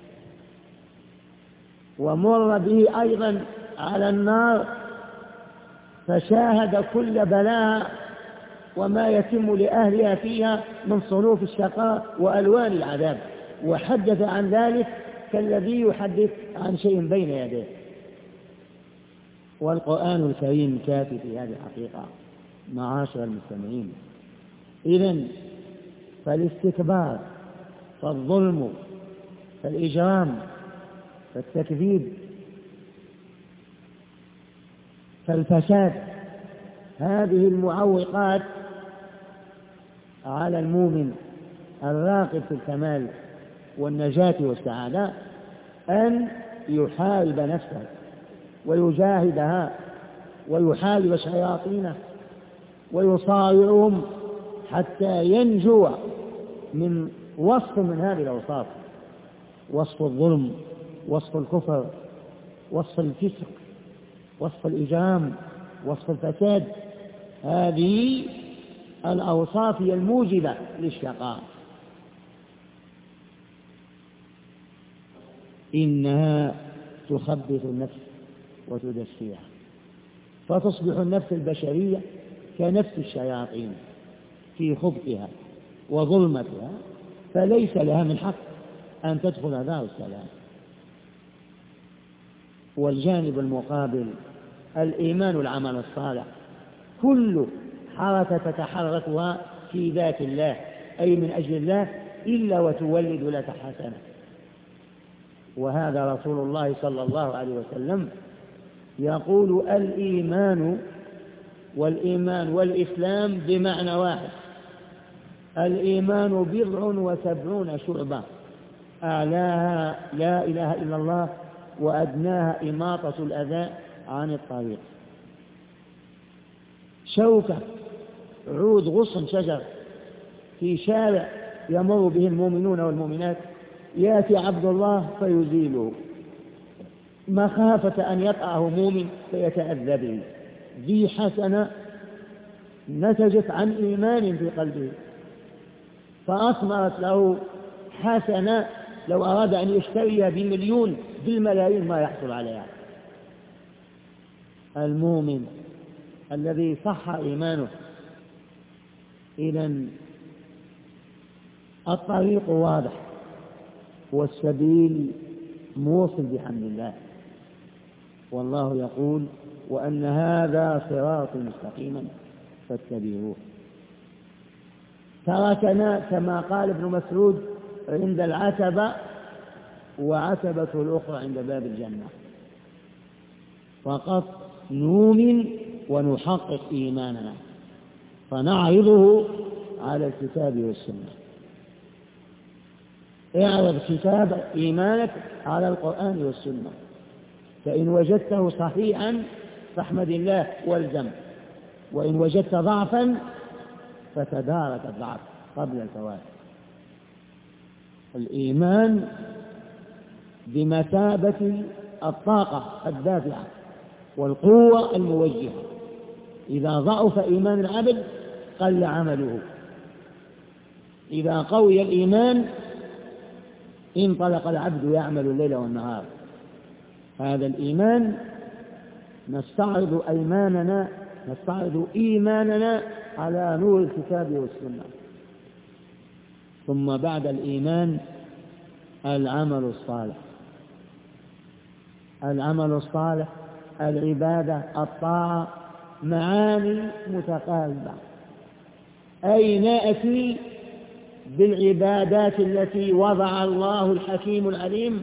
ومر به أيضا على النار فشاهد كل بلاء وما يتم لأهلها فيها من صنوف الشقاء وألوان العذاب، وحدث عن ذلك كالذي يحدث عن شيء بين يديه. والقرآن الكريم كافي في هذه الحقيقة معاشر المستمعين. إذن فالاستكبار فالظلم فالإجرام فالتكذيب فالفساد هذه المعوقات على المؤمن الراغب في الكمال والنجاة والسعادة أن يحارب نفسه ويجاهدها ويحارب شياطينه ويصارعهم حتى ينجو من وصف من هذه الأوصاف: وصف الظلم، وصف الكفر، وصف الفسق، وصف الإجرام، وصف الفساد. هذه الأوصاف هي الموجبة للشقاء. إنها تخبث النفس وتدسيها، فتصبح النفس البشرية كنفس الشياطين في خبثها وظلمتها، فليس لها من حق أن تدخل دار السلام. والجانب المقابل الإيمان والعمل الصالح، كل حركة تتحركها في ذات الله أي من أجل الله إلا وتولد لك حسنة. وهذا رسول الله صلى الله عليه وسلم يقول: الإيمان والإيمان والإسلام بمعنى واحد. الإيمان بضع وسبعون شعبة، أعلاها لا إله إلا الله، وأدناها إماطة الأذى عن الطريق. شوكة، عود غصن شجر في شارع يمر به المؤمنون والمؤمنات، يأتي عبد الله فيزيله مخافة أن يطأه مؤمن فيتأذى به. ذي حسنة نتجت عن إيمان في قلبه فأثمرت له حسنة لو أراد أن يشتريها بمليون بالملايين ما يحصل عليها. المؤمن الذي صح إيمانه، إذن الطريق واضح والسبيل موصل بحمد الله. والله يقول: وأن هذا صراط مستقيما فاتبعوه. تركنا كما قال ابن مسعود عند العتبة، وعتبة الأخرى عند باب الجنة، فقط نؤمن ونحقق إيماننا فنعرضه على الكتاب والسنة. اعرض كتاب إيمانك على القرآن والسنة، فإن وجدته صحيحا فاحمد الله والزم، وإن وجدت ضعفا فتدارك الضعف قبل الفوات. الإيمان بمثابة الطاقة الدافعة والقوة الموجهة. إذا ضعف إيمان العبد قل عمله، إذا قوي الإيمان انطلق العبد يعمل الليل والنهار. هذا الإيمان نستعرض أيماننا نستعرض إيماننا على نور الكتاب والسنة. ثم بعد الإيمان العمل الصالح. العمل الصالح، العبادة، الطاعة، معاني متقاربة، أي نأتي بالعبادات التي وضع الله الحكيم العليم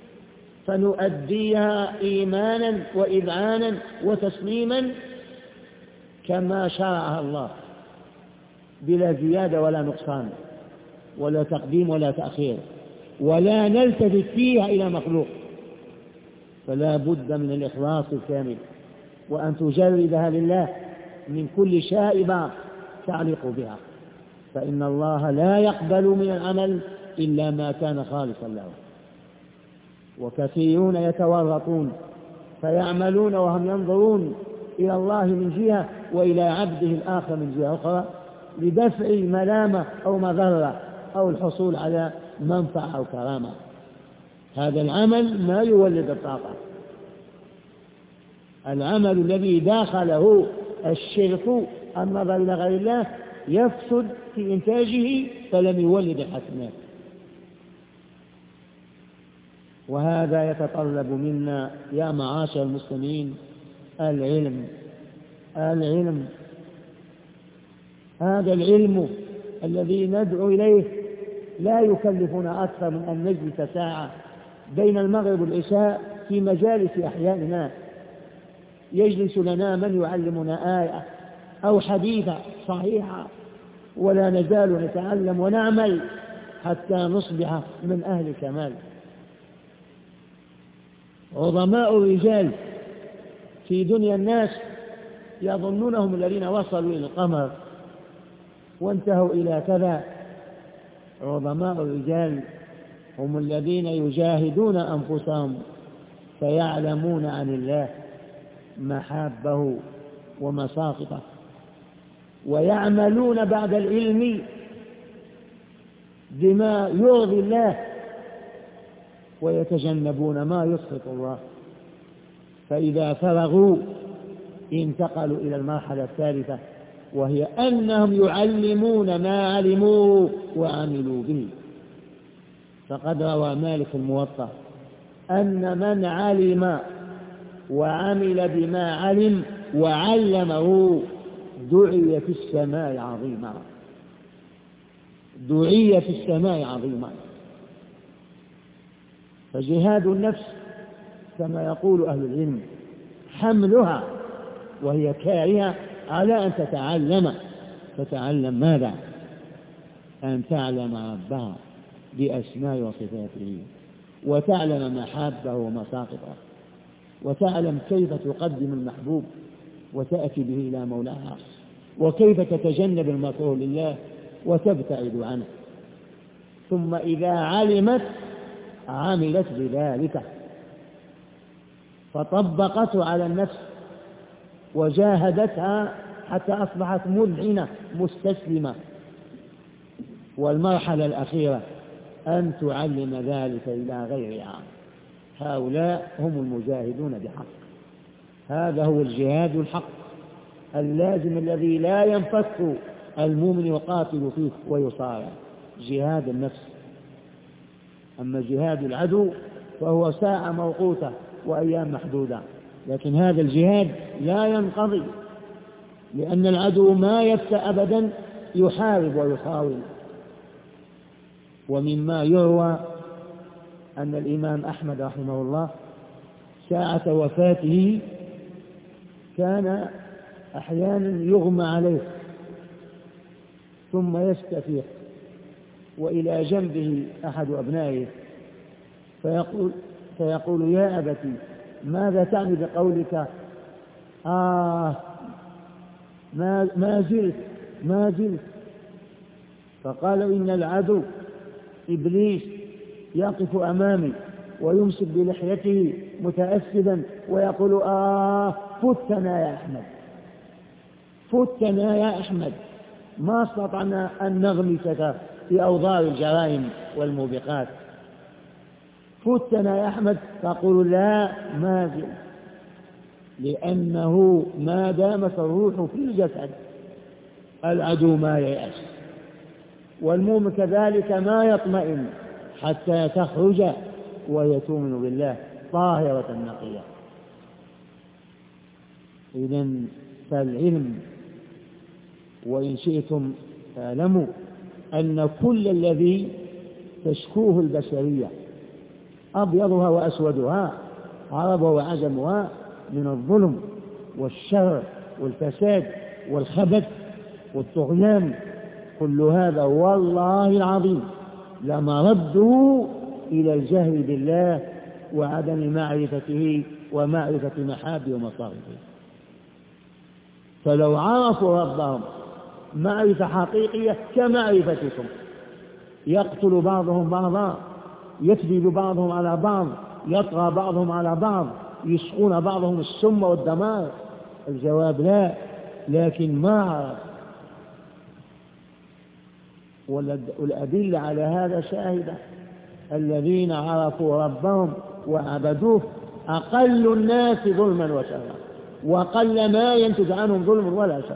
فنؤديها إيمانا وإذعانا وتسليما كما شرعها الله، بلا زيادة ولا نقصان ولا تقديم ولا تأخير، ولا نلتفت فيها إلى مخلوق. فلا بد من الإخلاص الكامل، وأن تجردها لله من كل شائبة تعلق بها، فإن الله لا يقبل من العمل إلا ما كان خالصا له. وكثيرون يتورطون فيعملون وهم ينظرون إلى الله من جهة وإلى عبده الآخر من جهة أخرى لدفع ملامة أو مضرة أو الحصول على منفعة أو كرامة. هذا العمل ما يولد الطاقة. العمل الذي داخله الشرك النظر إلى غير الله يفسد في إنتاجه فلم يولد الحسنات. وهذا يتطلب منا يا معاشر المسلمين العلم. العلم هذا العلم الذي ندعو إليه لا يكلفنا أكثر من أن نجلس ساعة بين المغرب والعشاء في مجالس أحياننا، يجلس لنا من يعلمنا آية أو حديثة صحيحة، ولا نزال نتعلم ونعمل حتى نصبح من أهل الكمال. عظماء الرجال في دنيا الناس يظنونهم الذين وصلوا إلى القمر وانتهوا إلى كذا. عظماء الرجال هم الذين يجاهدون أنفسهم فيعلمون عن الله محابه ومساقطه، ويعملون بعد العلم بما يرضي الله ويتجنبون ما يسخط الله. فإذا فرغوا انتقلوا إلى المرحلة الثالثة، وهي أنهم يعلمون ما علموا وعملوا به. فقد روى مالك الموطأ أن من علم وعمل بما علم وعلمه دعي في السماء عظيما، دعي في السماء عظيما. فجهاد النفس كما يقول أهل العلم حملها وهي كارهة على أن تتعلم. تتعلم ماذا؟ أن تعلم ربها بأسماء وصفاته، وتعلم محابه ومساقطه، وتعلم كيف تقدم المحبوب وتأتي به إلى مولاها، وكيف تتجنب المكروه لله وتبتعد عنه. ثم إذا علمت عملت بذلك فطبقته على النفس وجاهدتها حتى أصبحت مذعنة مستسلمة. والمرحلة الأخيرة أن تعلم ذلك إلى غيرها. هؤلاء هم المجاهدون بحق. هذا هو الجهاد الحق اللازم الذي لا ينفك المؤمن يقاتل فيه ويصارع، جهاد النفس. أما جهاد العدو فهو ساعة موقوتة وأيام محدودة، لكن هذا الجهاد لا ينقضي، لأن العدو ما يفتأ أبدا يحارب ويحاول. ومما يروى أن الإمام أحمد رحمه الله ساعة وفاته كان أحيانا يغمى عليه ثم يستفيق، وإلى جنبه أحد أبنائه فيقول, فيقول يا أبتي ماذا تعني بقولك آه ما, ما زلت ما زلت؟ فقال إن العدو إبليس يقف أمامي ويمسك بلحيته متأسدا ويقول آه فتنا يا أحمد، فتنا يا أحمد، ما استطعنا أن نغمسك في أوضاع الجرائم والموبقات، فتنا يا أحمد. تقول لا ما زل، لأنه ما دامت الروح في الجسد العدو ما ييأس، والمؤمن كذلك ما يطمئن حتى تخرج وهي تؤمن بالله طاهرة نقية. إذن فالعلم وإن شئتم تعلموا أن كل الذي تشكوه البشرية أبيضها وأسودها عربها وعجمها من الظلم والشر والفساد والخبث والطغيان، كل هذا والله العظيم لمرده إلى الجهل بالله وعدم معرفته ومعرفة محابه ومصارفه. فلو عرفوا ربهم معرفة حقيقية كمعرفتكم، يقتل بعضهم بعضا، يكذب بعضهم على بعض، يطغى بعضهم على بعض، يسقون بعضهم السم والدمار. الجواب لا، لكن ما عرف. والأدلة على هذا شاهدة، الذين عرفوا ربهم وعبدوه أقل الناس ظلما وشرا، وقل ما ينتج عنهم ظلم ولا شر.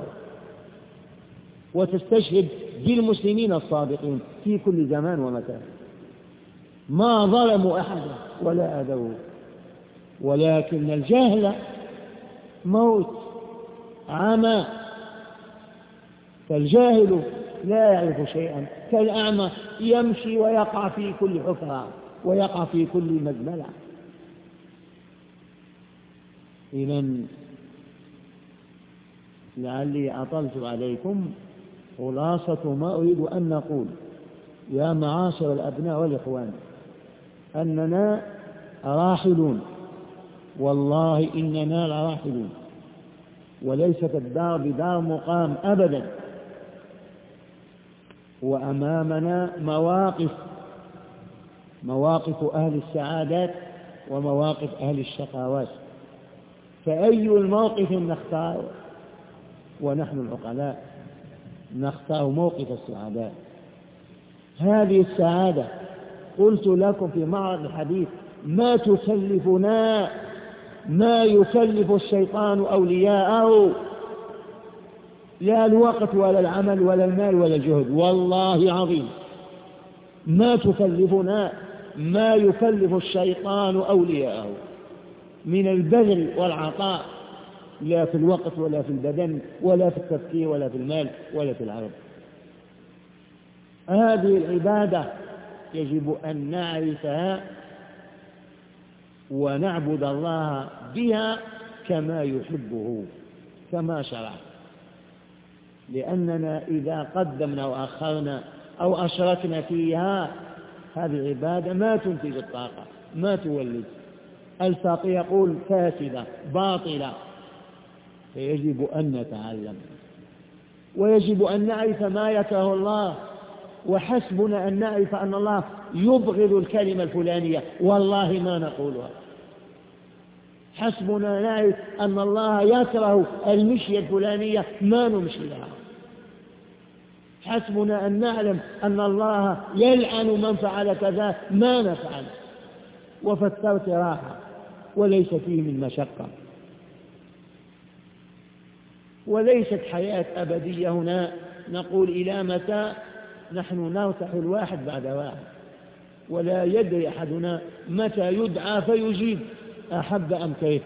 وتستشهد بالمسلمين الصادقين في كل زمان ومكان، ما ظلموا أحدا ولا أذوه، ولكن الجهل موت عمى. فالجاهل لا يعرف شيئا كالأعمى يمشي ويقع في كل حفرة ويقع في كل مزبلة. إذن لعلي أطلت عليكم. خلاصة ما أريد أن نقول يا معاشر الأبناء والإخوان أننا راحلون، والله إننا لراحلون، وليست الدار بدار مقام أبدا، وأمامنا مواقف مواقف أهل السعادات ومواقف أهل الشقاوات، فأي الموقف نختار؟ ونحن العقلاء نختار موقف السعادات. هذه السعادة قلت لكم في معرض الحديث ما تكلفنا ما يكلف الشيطان أولياءه، لا الوقت ولا العمل ولا المال ولا الجهد، والله عظيم ما تكلفنا ما يكلف الشيطان أولياءه من البذل والعطاء، لا في الوقت ولا في البدن ولا في التفكير ولا في المال ولا في العرض. هذه العبادة يجب أن نعرفها ونعبد الله بها كما يحبه كما شرع، لأننا إذا قدمنا وأخرنا أو أشركنا فيها هذه العبادة ما تنتج الطاقة، ما تولد. الفقيه يقول فاسدة باطلة، فيجب أن نتعلم ويجب أن نعرف ما يكره الله، وحسبنا أن نعرف أن الله يبغض الكلمة الفلانية والله ما نقولها، حسبنا نعرف أن الله يكره المشية الفلانية ما نمشيها، حسبنا أن نعلم أن الله يلعن من فعل كذا ما نفعل، وفي الترك راحة وليس فيه من مشقة، وليست حياة أبدية هنا نقول إلى متى، نحن نرتحل واحد بعد واحد، ولا يدري أحدنا متى يدعى فيجيب أحب أم كيف.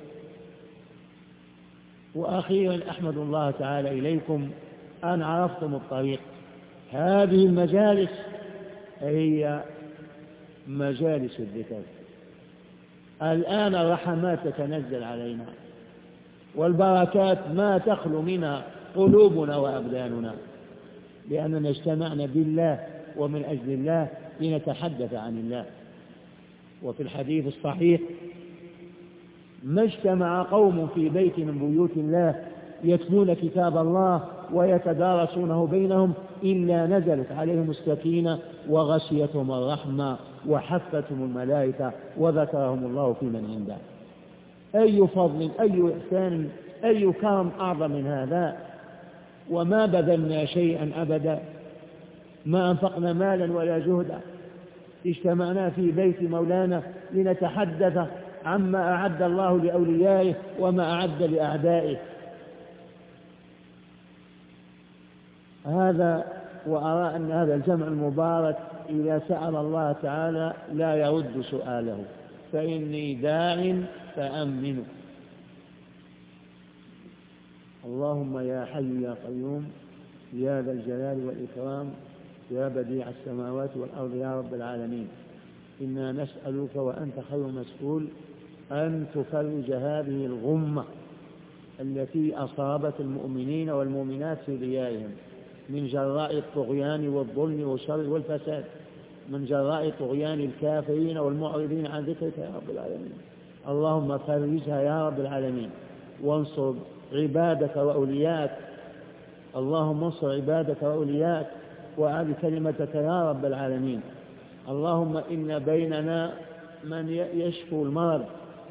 وأخيرا أحمد الله تعالى إليكم أن عرفتم الطريق. هذه المجالس هي مجالس الذكر، الآن الرحمات تتنزل علينا والبركات ما تخلو منها قلوبنا وأبداننا، لأننا اجتمعنا بالله ومن أجل الله لنتحدث عن الله. وفي الحديث الصحيح ما اجتمع قوم في بيت من بيوت الله يتلون كتاب الله ويتدارسونه بينهم إلا نزلت عليهم السكينة وغشيتهم الرحمة وحفتهم الملائكة وذكرهم الله في من عنده. أي فضل أي إحسان أي كرم أعظم من هذا؟ وما بذلنا شيئا أبدا، ما أنفقنا مالا ولا جهدا، اجتمعنا في بيت مولانا لنتحدث عما أعد الله لأوليائه وما أعد لأعدائه. هذا وأرى أن هذا الجمع المبارك إذا سأل الله تعالى لا يرد سؤاله، فإني داع فأمنوا. اللهم يا حي يا قيوم يا ذا الجلال والإكرام يا بديع السماوات والأرض يا رب العالمين، إنا نسألك وأنت خير مسؤول أن تفرج هذه الغمة التي أصابت المؤمنين والمؤمنات في ديارهم من جراء الطغيان والظلم والشر والفساد، من جراء طغيان الكافرين والمعرضين عن ذكرك يا رب العالمين. اللهم فرجها يا رب العالمين، وانصر عبادك وأولياك، اللهم انصر عبادك وأولياك وأعد كلمتك يا رب العالمين. اللهم إن بيننا من يشكو المرض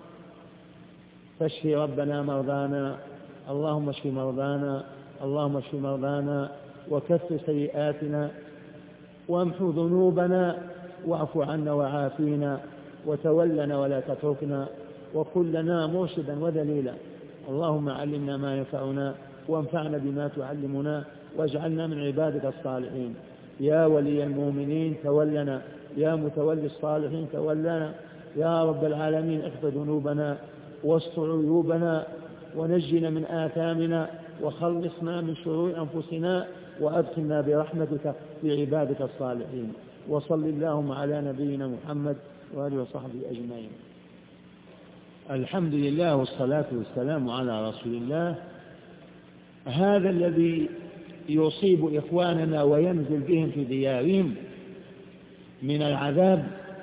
فاشف ربنا مرضانا، اللهم اشف مرضانا، اللهم اشف مرضانا وكفر سيئاتنا وامحو ذنوبنا واعف عنا وعافينا وتولنا ولا تتركنا وكن لنا مرشدا ودليلا. اللهم علمنا ما ينفعنا وانفعنا بما تعلمنا واجعلنا من عبادك الصالحين. يا ولي المؤمنين تولنا، يا متولي الصالحين تولنا، يا رب العالمين اغفر ذنوبنا واستر عيوبنا ونجنا من آثامنا وخلصنا من شرور أنفسنا وأدخلنا برحمتك في عبادك الصالحين. وصل اللهم على نبينا محمد وآله وصحبه أجمعين. الحمد لله والصلاة والسلام على رسول الله. هذا الذي يصيب إخواننا وينزل بهم في ديارهم من العذاب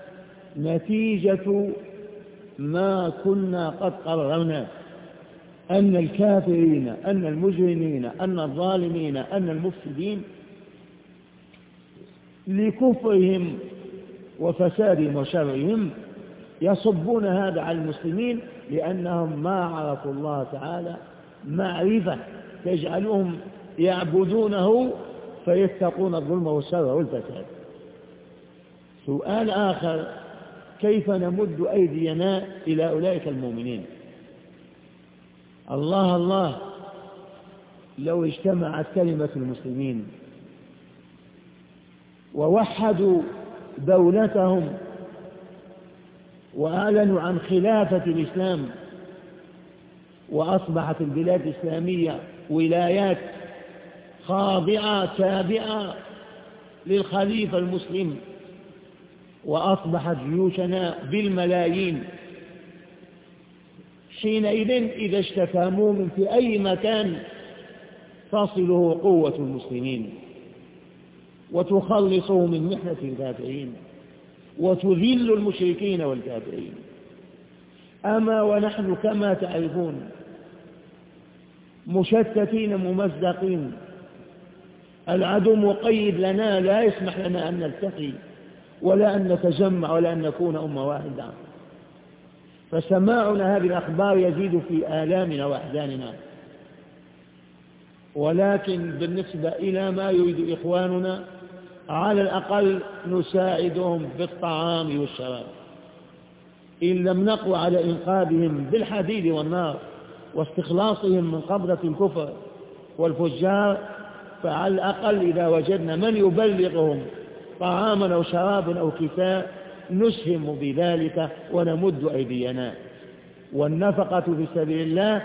نتيجة ما كنا قد قررنا، أن الكافرين، أن المجرمين، أن الظالمين، أن المفسدين لكفرهم وفسادهم وشرهم يصبون هذا على المسلمين، لأنهم ما عرفوا الله تعالى معرفة تجعلهم يعبدونه فيتقون الظلم والشر والفساد. سؤال آخر: كيف نمد أيدينا إلى أولئك المؤمنين؟ الله الله لو اجتمعت كلمة المسلمين ووحدوا دولتهم وأعلنوا عن خلافة الإسلام وأصبحت البلاد الإسلامية ولايات خاضعة تابعة للخليفة المسلم، وأصبحت جيوشنا بالملايين، حينئذ إذا اشتكى مؤمن في أي مكان تصله قوة المسلمين وتخلصه من محنة الكافرين وتذل المشركين والكافرين. أما ونحن كما تعرفون مشتتين ممزقين، العدو مقيد لنا، لا يسمح لنا أن نلتقي ولا أن نتجمع ولا أن نكون أمة واحدة، فسماعنا هذه الأخبار يزيد في آلامنا وأحزاننا. ولكن بالنسبة إلى ما يريد إخواننا على الأقل نساعدهم بالطعام والشراب، إن لم نقوى على إنقاذهم بالحديد والنار واستخلاصهم من قبضة الكفر والفجار، فعلى الأقل إذا وجدنا من يبلغهم طعاما أو شرابا أو كساء نسهم بذلك ونمد أيدينا. والنفقة في سبيل الله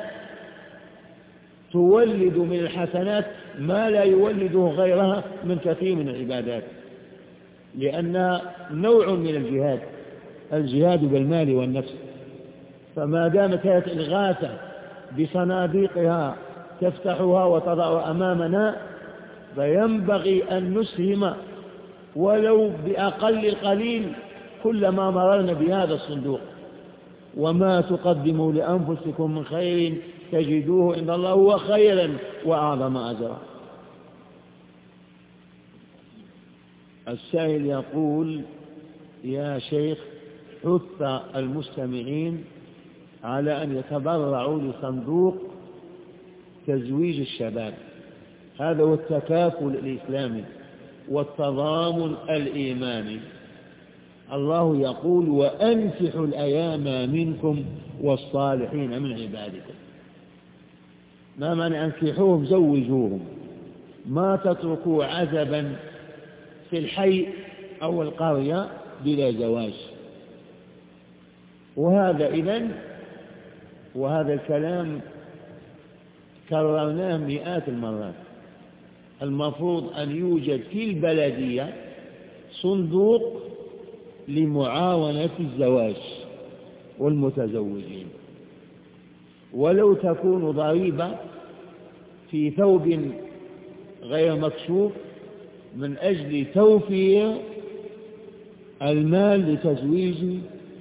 تولد من الحسنات ما لا يولده غيرها من كثير من العبادات، لأن نوع من الجهاد، الجهاد بالمال والنفس، فما دامت هذه الإغاثة بصناديقها تفتحها وتضع أمامنا فينبغي أن نسهم ولو بأقل القليل كلما مررنا بهذا الصندوق. وما تقدموا لأنفسكم من خير تجدوه عند الله هو خيرا وأعظم أجرا. السائل يقول: يا شيخ، حث المستمعين على أن يتبرعوا لصندوق تزويج الشباب، هذا هو التكافل الإسلامي والتضامن الإيماني. الله يقول: وأنكحوا الأيام منكم والصالحين من عبادكم. ما معنى أنكحوهم؟ زوجوهم، ما تتركوا عزبا في الحي أو القرية بلا زواج. وهذا إذن وهذا الكلام كررناه مئات المرات. المفروض أن يوجد في البلدية صندوق لمعاونة الزواج والمتزوجين، ولو تكون ضريبة في ثوب غير مكشوف من أجل توفير المال لتزويج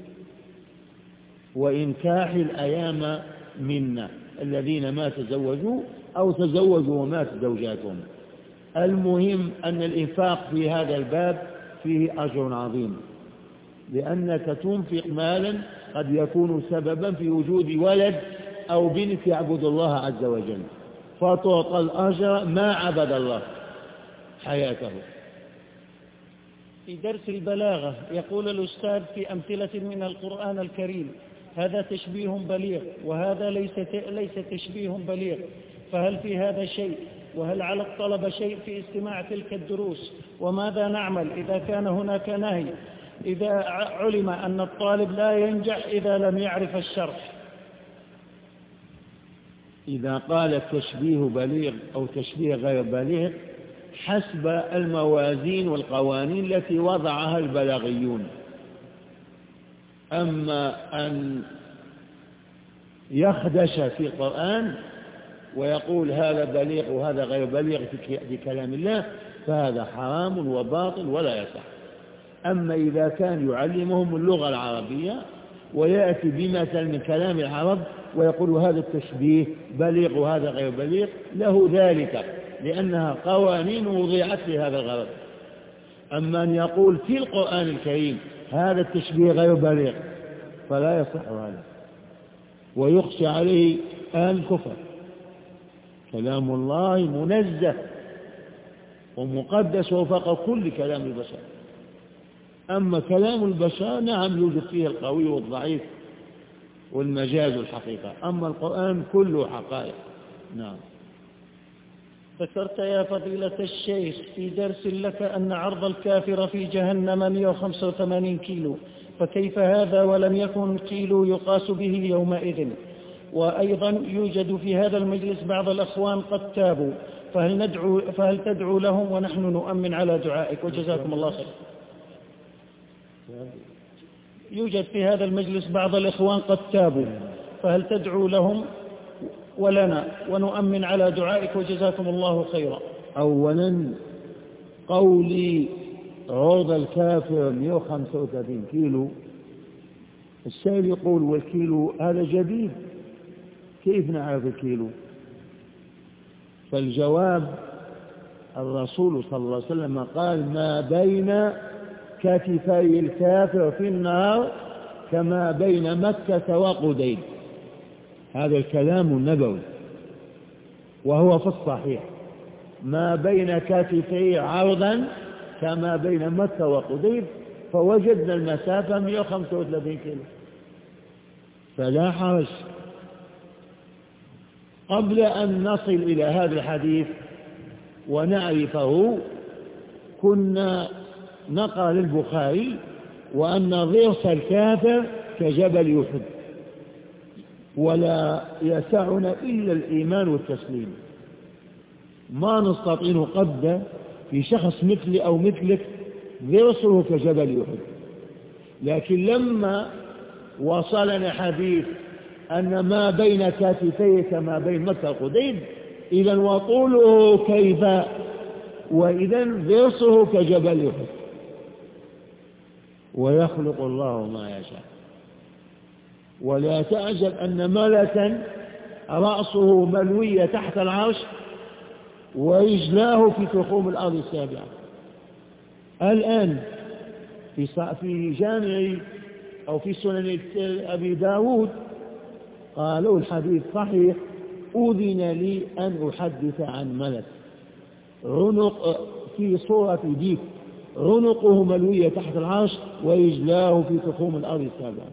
وإنكاح الأيام منا الذين ما تزوجوا أو تزوجوا ومات زوجاتهم. المهم أن الإنفاق في هذا الباب فيه أجر عظيم، لأنك تنفق مالا قد يكون سببا في وجود ولد أو بنت يعبد الله عز وجل، فتعطى الأجر ما عبد الله حياته. في درس البلاغة يقول الأستاذ في أمثلة من القرآن الكريم: هذا تشبيه بليغ وهذا ليس ليس تشبيه بليغ، فهل في هذا شيء؟ وهل على الطلبة شيء في استماع تلك الدروس؟ وماذا نعمل إذا كان هناك نهي، إذا علم أن الطالب لا ينجح إذا لم يعرف الشرح؟ إذا قال التشبيه بليغ أو تشبيه غير بليغ حسب الموازين والقوانين التي وضعها البلاغيون. أما أن يخدش في القرآن ويقول هذا بليغ وهذا غير بليغ في كلام الله، فهذا حرام وباطل ولا يصح. أما إذا كان يعلمهم اللغة العربية ويأتي بمثل من كلام العرب ويقول هذا التشبيه بليغ وهذا غير بليغ، له ذلك، لأنها قوانين وضعت لهذا الغرض. أما أن يقول في القرآن الكريم هذا التشبيه غير بليغ فلا يصح هذا، ويخشى عليه آل الكفر. كلام الله منزه ومقدس وفوق كل كلام البشر. أما كلام البشر نعم يوجد فيه القوي والضعيف والمجاز والحقيقة، أما القرآن كله حقائق. نعم. ذكرت يا فضيلة الشيخ في درس لك أن عرض الكافر في جهنم مئة وخمسة وثمانين كيلو، فكيف هذا ولم يكن كيلو يقاس به يومئذ؟ وأيضا يوجد في هذا المجلس بعض الأخوان قد تابوا، فهل, ندعو فهل تدعو لهم ونحن نؤمن على دعائك؟ وجزاكم الله خير. يوجد في هذا المجلس بعض الإخوان قد تابوا، فهل تدعو لهم ولنا ونؤمن على دعائك؟ وجزاكم الله خيرا. أولا قولي عرض الكافر مئة وخمسة وثلاثين كيلو، السائل يقول والكيلو هذا جديد، كيف نعرف الكيلو؟ فالجواب الرسول صلى الله عليه وسلم قال ما بين كتفي الكافر في النار كما بين مكة وقديد. هذا الكلام النبوي وهو في الصحيح، ما بين كتفي عرضا كما بين مكة وقديد، فوجدنا المسافة مئة وخمسة وثلاثين كيلو، فلا حرج. قبل أن نصل إلى هذا الحديث ونعرفه كنا نقرأ للبخاري وأن ضرس الكافر كجبل أحد، ولا يسعنا إلا الإيمان والتسليم. ما نستطيع قد في شخص مثلي أو مثلك ضرسه كجبل أحد، لكن لما وصلنا حديث أن ما بين كتفيه كما بين مكة وقديد، إذا وطوله كيف، وإذا ضرسه كجبل أحد. ويخلق الله ما يشاء. ولا تعجب أن ملكا رأسه ملوية تحت العرش ورجلاه في تخوم الأرض السابعة. الآن في في جامع أو في سنن أبي داود قالوا الحديث صحيح، أذن لي أن أحدث عن ملك عنق في صورة ديك، عنقه ملوية تحت العرش ورجلاه في تخوم الأرض السابعة.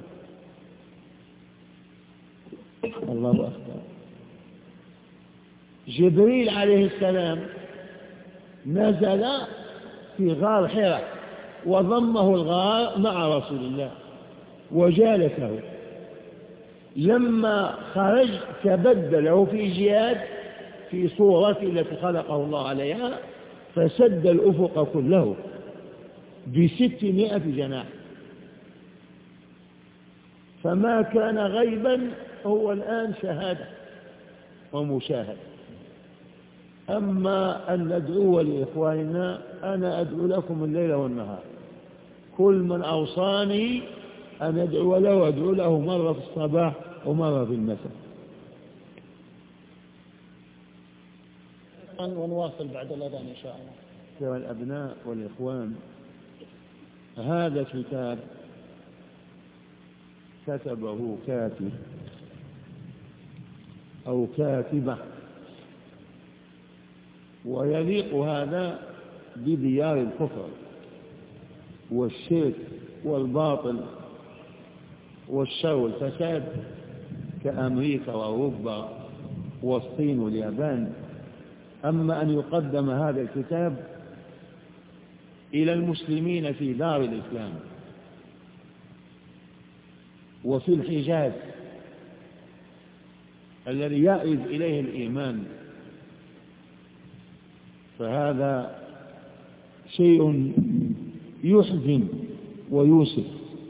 الله أكبر. جبريل عليه السلام نزل في غار حراء وضمه الغار مع رسول الله وجالسه. لما خرج تبدله في جهاد في صورته التي خلقه الله عليها، فسد الأفق كله بستمائة جناح، فما كان غيبا هو الآن شهادة ومشاهد. أما أن ندعو لإخواننا، أنا أدعو لكم الليل والنهار، كل من أوصاني أن أدعو له أدعو له مرة في الصباح ومرة في المساء. ونواصل بعد الأذان إن شاء الله. أيها الأبناء والإخوان، هذا كتاب كتبه كاتب أو كاتبة، ويليق هذا بديار الكفر والشرك والباطل والشر والفساد كأمريكا وأوروبا والصين واليابان. أما أن يقدم هذا الكتاب إلى المسلمين في دار الإسلام وفي الحجاز الذي يأذ إليه الإيمان، فهذا شيء يحزن ويوسف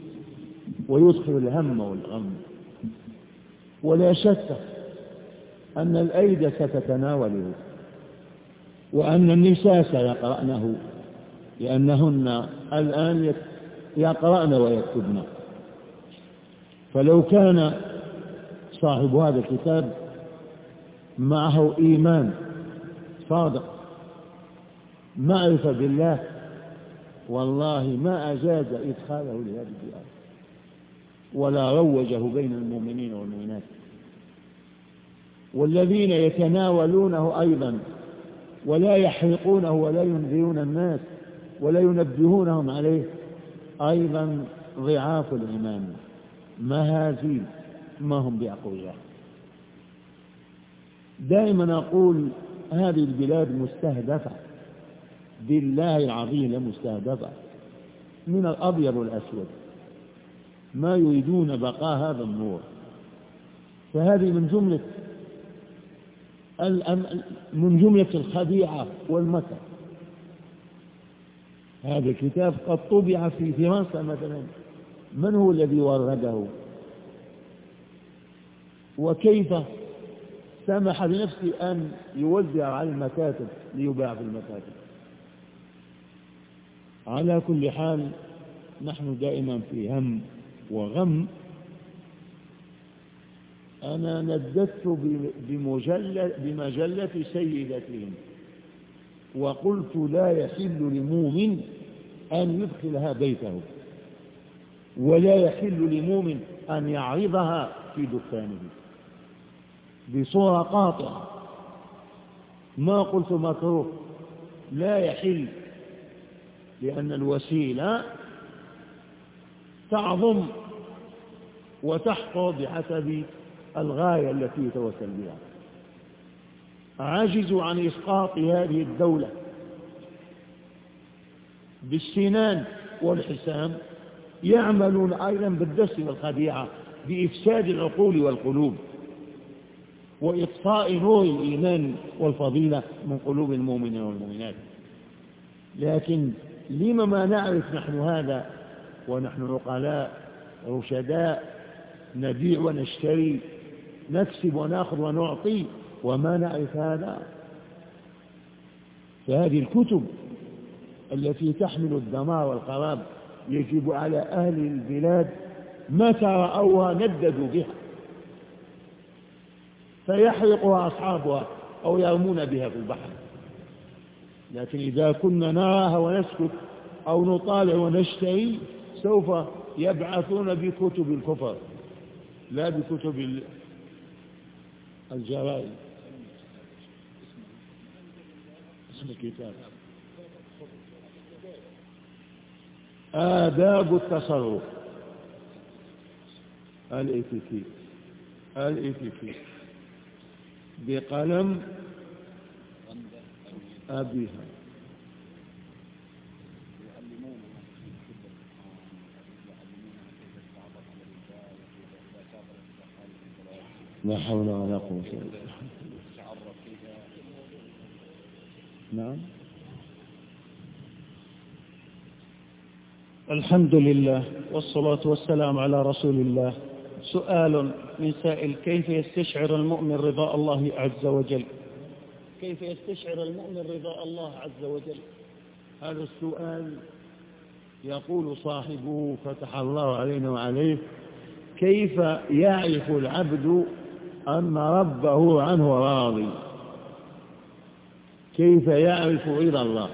ويدخل الهم والغم. ولا شك أن الأيدي ستتناوله وأن النساء سيقرأنه لأنهن الآن يقرأن ويكتبن. فلو كان صاحب هذا الكتاب معه إيمان صادق معرفة بالله والله ما أجاز إدخاله لهذه الآية ولا روجه بين المؤمنين والمؤمنات. والذين يتناولونه أيضا ولا يحرقونه ولا ينذرون الناس ولا ينبهونهم عليه أيضا ضعاف الإيمان مهازيل ما هم بأقوياء. دائما أقول هذه البلاد مستهدفة بالله العظيم مستهدفة من الأبيض والأسود ما يريدون بقاء هذا النور. فهذه من جملة من جملة الخديعة والمكر. هذا الكتاب قد طبع في فرنسا مثلا، من هو الذي ورده وكيف سمح لنفسه أن يوزع على المكاتب ليباع في المكاتب؟ على كل حال نحن دائما في هم وغم. أنا نددت بمجلة, بمجلة سيدتهم وقلت لا يحل لمؤمن أن يدخلها بيته ولا يحل لمؤمن أن يعرضها في دكانه بصورة قاطعة. ما قلت مكروه، لا يحل، لأن الوسيلة تعظم وتحقق بحسب الغاية التي يتوسل بها. عجزوا عن إسقاط هذه الدولة بالسنان والحسام، يعملون أيضا بالدس والخديعة بإفساد العقول والقلوب وإطفاء نور الإيمان والفضيلة من قلوب المؤمنين والمؤمنات. لكن لما ما نعرف نحن هذا ونحن عقلاء رشداء نبيع ونشتري نكسب ونأخذ ونعطي وما نعرف هذا؟ فهذه الكتب التي تحمل الدمار والخراب يجب على أهل البلاد متى رأوها نددوا بها فيحرقها أصحابها أو يرمون بها في البحر. لكن إذا كنا نراها ونسكت أو نطالع ونشتري سوف يبعثون بكتب الكفر لا بكتب الجرائد. اسم الكتاب آداب التصرف الإتيكيت الإتيكيت بقلم أبيها. لا حول ولا قوة إلا بالله. نعم. الحمد لله والصلاة والسلام على رسول الله. سؤال من سائل: كيف يستشعر المؤمن رضا الله عز وجل؟ كيف يستشعر المؤمن رضا الله عز وجل؟ هذا السؤال يقول صاحبه فتح الله علينا وعليه: كيف يعرف العبد أن ربه عنه راضي؟ كيف يعرف رضا الله؟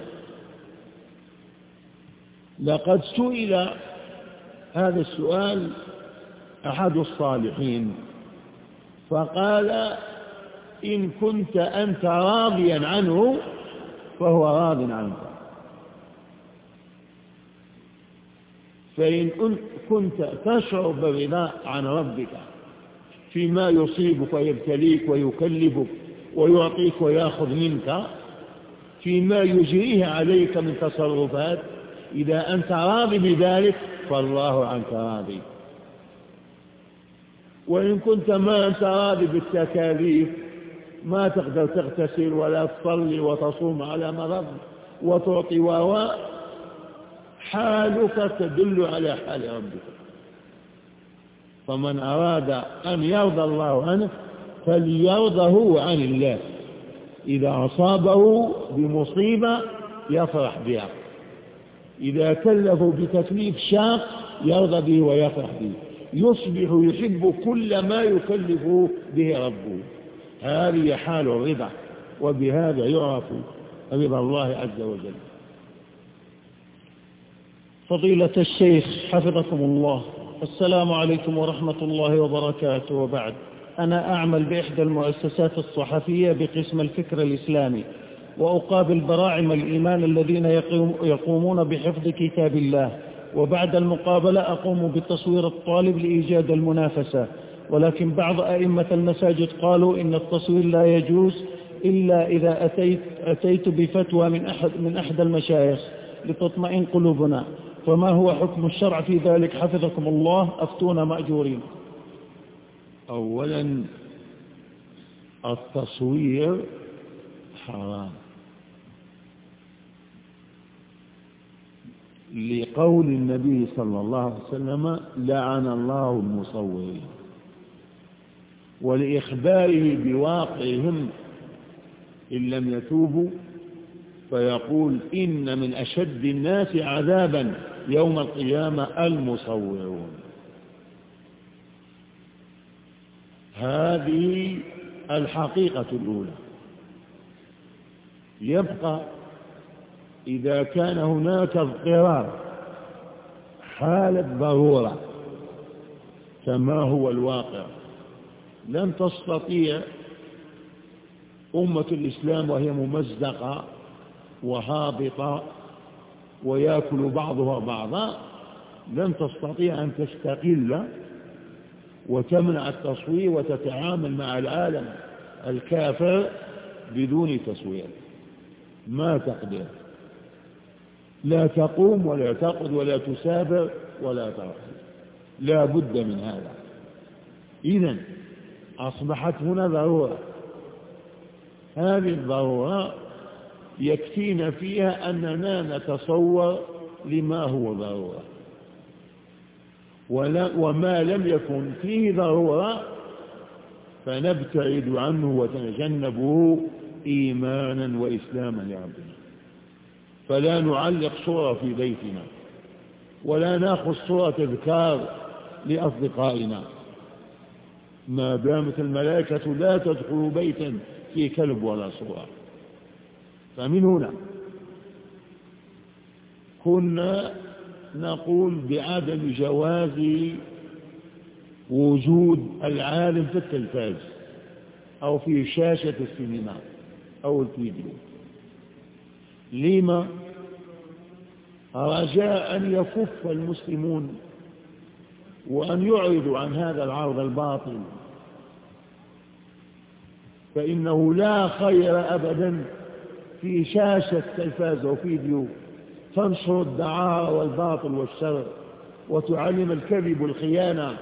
لقد سئل هذا السؤال أحد الصالحين فقال: إن كنت أنت راضيا عنه فهو راض عنك، فإن كنت تشعر بالرضا عن ربك فيما يصيبك ويبتليك ويكلفك ويعطيك ويأخذ منك فيما يجريه عليك من تصرفات، إذا أنت راضي بذلك فالله عنك راضي. وإن كنت ما أنت راضي بالتكاليف، ما تقدر تغتسل ولا تصلي وتصوم على مرض وتعطي وواء، حالك تدل على حال ربك. فمن أراد أن يرضى الله عنه فليرضى هو عن الله. إذا أصابه بمصيبة يفرح بها، إذا كلفوا بتكليف شاق يرضى به ويفرح به، يصبح يحب كل ما يكلفه به ربه. هذه حال الرضا، وبهذا يعرف رضا الله عز وجل. فضيلة الشيخ حفظكم الله، السلام عليكم ورحمة الله وبركاته. وبعد، أنا أعمل بإحدى المؤسسات الصحفية بقسم الفكر الإسلامي، وأقابل براعم الإيمان الذين يقومون بحفظ كتاب الله، وبعد المقابلة أقوم بتصوير الطالب لإيجاد المنافسة. ولكن بعض أئمة المساجد قالوا إن التصوير لا يجوز إلا إذا أتيت, أتيت بفتوى من أحد, من أحد المشايخ لتطمئن قلوبنا، فما هو حكم الشرع في ذلك حفظكم الله؟ أفتونا مأجورين. أولا التصوير حرام لقول النبي صلى الله عليه وسلم لعن الله المصورين، ولإخباره بواقعهم إن لم يتوبوا، فيقول إن من أشد الناس عذابا يوم القيامة المصورون. هذه الحقيقة الأولى. يبقى إذا كان هناك اضطرار، حالة ضرورة كما هو الواقع، لن تستطيع أمة الإسلام وهي ممزقة وهابطة ويأكل بعضها بعضا، لن تستطيع أن تستقل وتمنع التصوير وتتعامل مع العالم الكافر بدون تصوير. ما تقدر، لا تقوم ولا تقعد ولا تسافر ولا ترحل، لا بد من هذا. إذن أصبحت هنا ضرورة، هذه الضرورة يكفينا فيها أننا نتصور لما هو ضرورة، وما لم يكن فيه ضرورة فنبتعد عنه وتجنبه إيمانا وإسلاما لعبدنا. فلا نعلق صورة في بيتنا، ولا نأخذ صورة تذكار لأصدقائنا، ما دامت الملائكة لا تدخل بيتا في كلب ولا صورة. فمن هنا كنا نقول بعدم جواز وجود العالم في التلفاز أو في شاشة السينما أو الفيديو. لما؟ رجاء أن يكف المسلمون وأن يعرضوا عن هذا العرض الباطل، فإنه لا خير أبدا في شاشة تلفاز أو فيديو تنشر الدعارة والباطل والشر وتعلم الكذب والخيانة.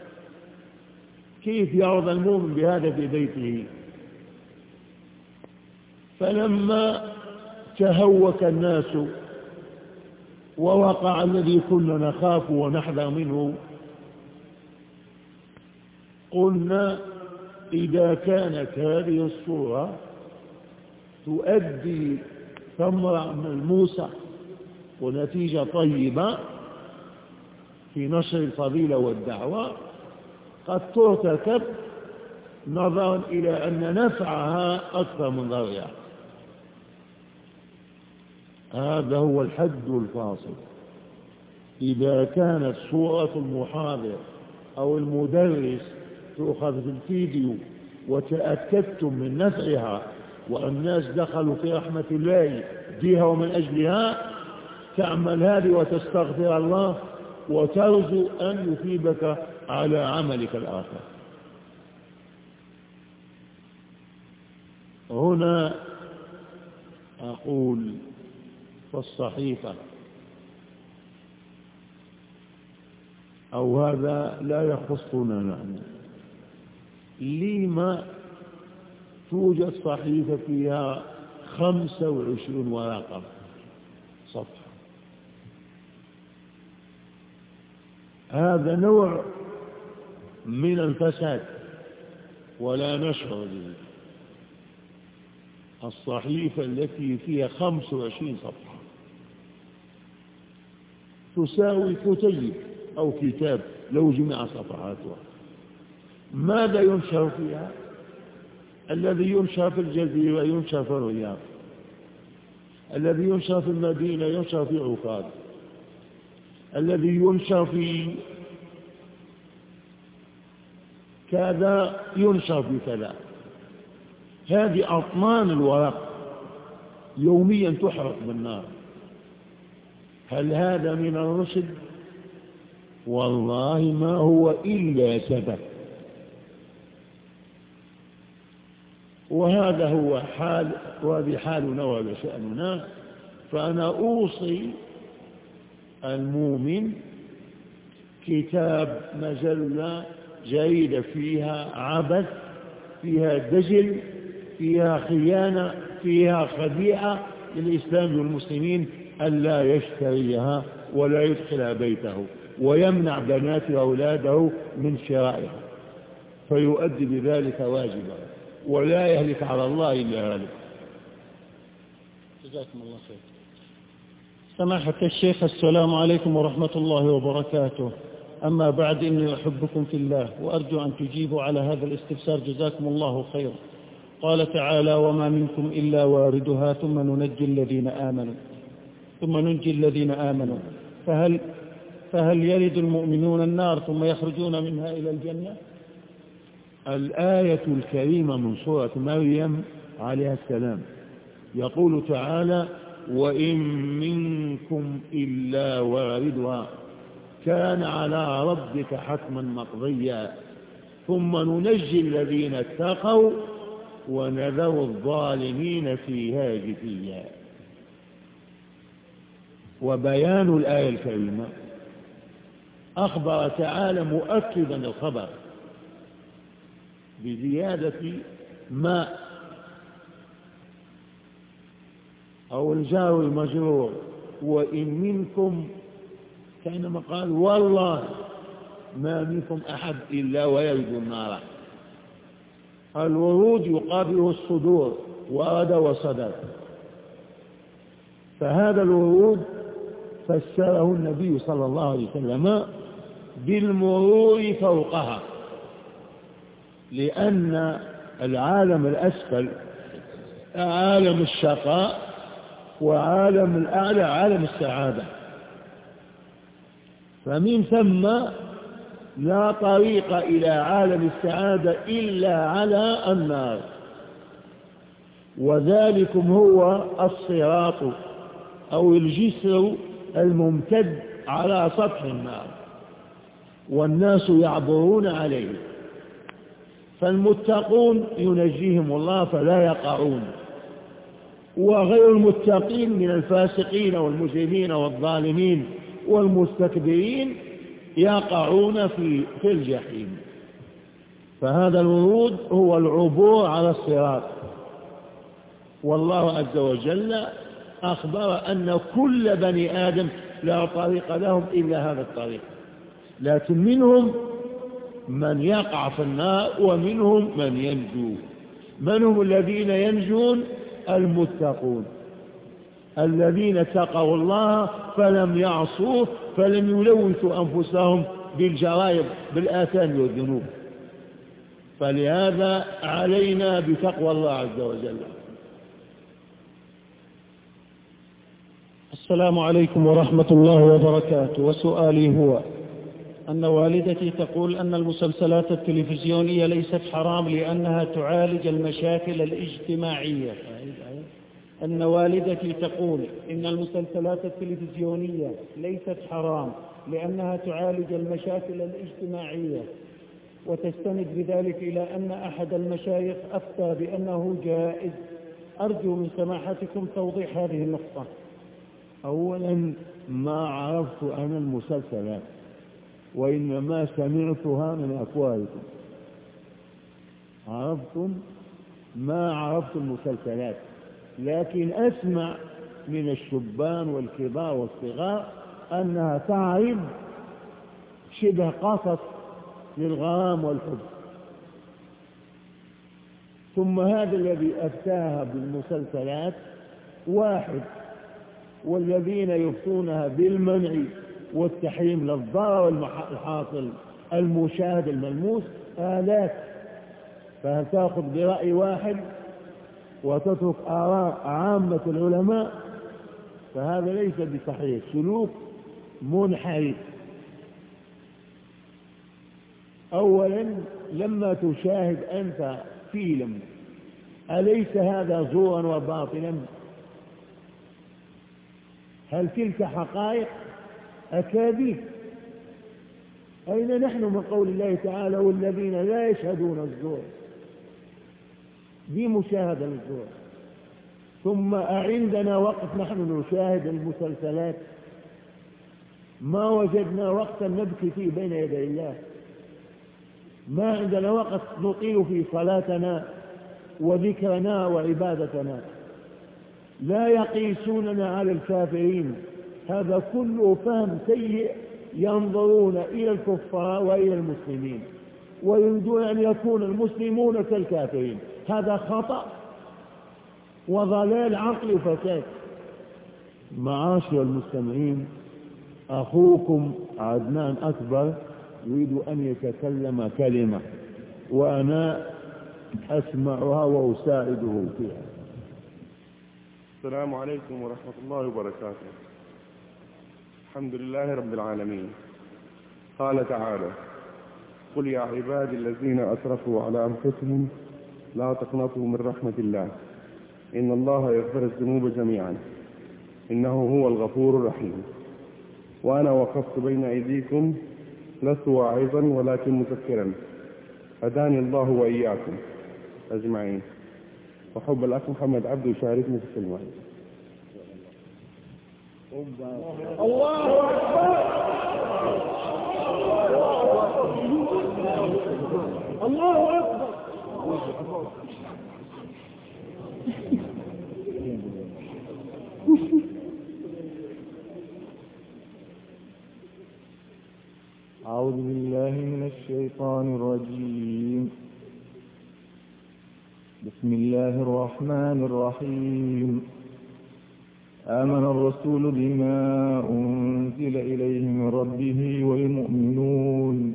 كيف يرضى المؤمن بهذا في بيته؟ فلما تهوك الناس ووقع الذي كنا نخاف ونحذر منه، قلنا إذا كانت هذه الصورة تؤدي ثمرة ملموسة ونتيجة طيبة في نشر الفضيلة والدعوة، قد ترتكب نظرا إلى أن نفعها أكثر من ضررها. هذا هو الحد الفاصل. إذا كانت صورة المحاضر أو المدرس تؤخذ في الفيديو وتأكدتم من نفعها والناس دخلوا في رحمة الله بها ومن أجلها، تعمل هذه وتستغفر الله وترجو أن يثيبك على عملك الآخر. هنا أقول فالصحيفة أو هذا لا يخصنا نحن، لما توجد صحيفة فيها خمسة وعشرون ورقة صفحة؟ هذا نوع من الفساد ولا نشعر به. الصحيفة التي فيها خمس وعشرين صفحة تساوي كتيب أو كتاب لو جمع صفحاتها. ماذا ينشر فيها؟ الذي ينشر في الجزيرة ينشر في الرياض، الذي ينشر في المدينة ينشر في عكاظ، الذي ينشر في كذا ينشر في كذا. هذه أطنان الورق يوميا تحرق بالنار. هل هذا من الرشد؟ والله ما هو إلا سبب. وهذا هو حال، وهذه حالنا وهذا شأننا. فأنا أوصي المؤمن كتاب مجلة جيدة فيها عبث، فيها دجل، فيها خيانة، فيها خديعة للإسلام والمسلمين، ألا يشتريها ولا يدخلها بيته، ويمنع بناته وأولاده من شرائها، فيؤدي بذلك واجبه، ولا يهلك على الله إلا هذا. جزاكم الله خير. سماحة الشيخ، السلام عليكم ورحمة الله وبركاته. أما بعد، إني أحبكم في الله وأرجو أن تجيبوا على هذا الاستفسار جزاكم الله خير. قال تعالى: وما منكم إلا واردها ثم ننجي الذين آمنوا ثم ننجي الذين آمنوا فهل فهل يرد المؤمنون النار ثم يخرجون منها إلى الجنة؟ الآية الكريمة من سورة مريم عليها السلام يقول تعالى: وإن منكم إلا واردها كان على ربك حتما مقضيا ثم ننجي الذين اتقوا ونذر الظالمين فيها جثيا. وبيان الآية الكريمة أخبر تعالى مؤكدا الخبر بزيادة ماء أو الجار المجرور، وإن منكم كأنما قال والله ما منكم أحد إلا ويرد النار. الورود يقابله الصدور، ورد وصدر. فهذا الورود فسره النبي صلى الله عليه وسلم بالمرور فوقها، لأن العالم الأسفل عالم الشقاء، وعالم الأعلى عالم السعادة. فمن ثم لا طريق إلى عالم السعادة إلا على النار، وذلكم هو الصراط أو الجسر الممتد على سطح النار، والناس يعبرون عليه. فالمتقون ينجيهم الله فلا يقعون، وغير المتقين من الفاسقين والمجرمين والظالمين والمستكبرين يقعون في في الجحيم. فهذا الورود هو العبور على الصراط. والله عز وجل أخبر أن كل بني آدم لا طريق لهم إلا هذا الطريق، لكن منهم من يقع في النار ومنهم من ينجو. من هم الذين ينجون؟ المتقون الذين اتقوا الله فلم يعصوه، فلم يلوثوا أنفسهم بالجرائم بالآثام والذنوب. فلهذا علينا بتقوى الله عز وجل. السلام عليكم ورحمة الله وبركاته. وسؤالي هو أن والدتي تقول أن المسلسلات التلفزيونية ليست حرام لأنها تعالج المشاكل الاجتماعية. أن والدتي تقول إن المسلسلات التلفزيونية ليست حرام لأنها تعالج المشاكل الاجتماعية، وتستند بذلك إلى أن أحد المشايخ أفتى بأنه جائز. أرجو من سماحتكم توضيح هذه النقطة. أولا ما عرفت أنا المسلسلات، وإنما سمعتها من أفواهكم. عرفتم؟ ما عرفت المسلسلات، لكن أسمع من الشبان والكبار والصغار أنها تعرض شبه قصص للغرام والحب. ثم هذا الذي أفتاها بالمسلسلات واحد، والذين يفتونها بالمنع والتحريم للضرر والحاصل المشاهد الملموس آلاف. فهل تأخذ برأي واحد وتترك آراء عامة العلماء؟ فهذا ليس بصحيح، سلوك منحرف. أولا لما تشاهد أنت فيلم أليس هذا زورا وباطلا؟ هل تلك حقائق أكاذيب؟ أين نحن من قول الله تعالى والذين لا يشهدون الزور؟ دي مشاهدة للزور. ثم أعندنا وقت نحن نشاهد المسلسلات؟ ما وجدنا وقتا نبكي فيه بين يدي الله، ما عندنا وقت نطيل في صلاتنا وذكرنا وعبادتنا. لا يقيسوننا على الكافرين، هذا كله فهم سيء، ينظرون إلى الكفار وإلى المسلمين ويريدون أن يكون المسلمون كالكافرين. هذا خطأ وضلال عقل وفساد. معاشر المستمعين، أخوكم عدنان أكبر يريد أن يتكلم كلمة وأنا أسمعها وأساعده فيها. السلام عليكم ورحمة الله وبركاته. الحمد لله رب العالمين. قال تعالى: قل يا عبادي الذين أسرفوا على أنفسهم لا تقنطوا من رحمة الله إن الله يغفر الذنوب جميعا إنه هو الغفور الرحيم. وأنا وقفت بين أيديكم لست واعظا ولكن مذكرا، هداني الله وإياكم أجمعين. وحب الأخ محمد عبد يشاركني في الكلمة. الله أكبر الله أكبر. أعوذ بالله من الشيطان الرجيم. بسم الله الرحمن الرحيم. آمن الرسول بما أنزل إليه من ربه والمؤمنون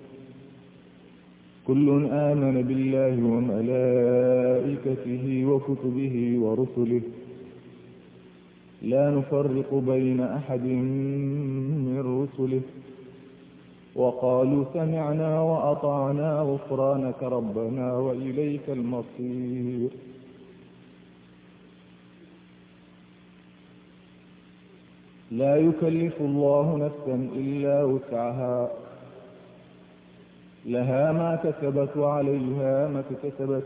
كل آمن بالله وملائكته وكتبه ورسله لا نفرق بين أحد من رسله وقالوا سمعنا وأطعنا غفرانك ربنا وإليك المصير. لا يكلف الله نفسا إلا وسعها لها ما كسبت وعليها ما اكتسبت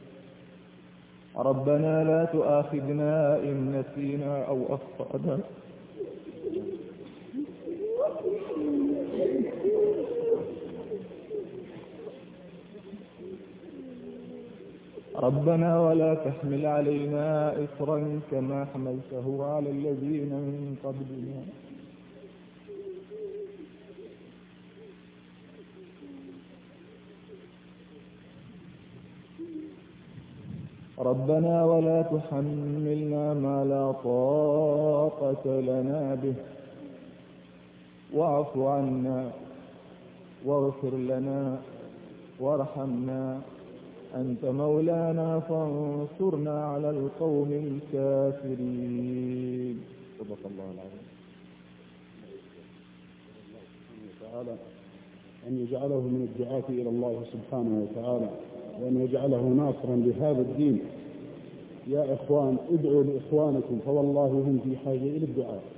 ربنا لا تؤاخذنا إن نسينا أو أخطأنا ربنا ولا تحمل علينا إصرا كما حملته على الذين من قبلنا ربنا ولا تحملنا ما لا طاقة لنا به واعف عنا واغفر لنا وارحمنا أنت مولانا فانصرنا على القوم الكافرين. صدق الله العظيم. تعالى أن يجعله من الدعاة إلى الله سبحانه وتعالى وأن يجعله ناصرا لهذا الدين. يا إخوان ادعوا لإخوانكم فوالله هم في حاجة إلى الدعاء.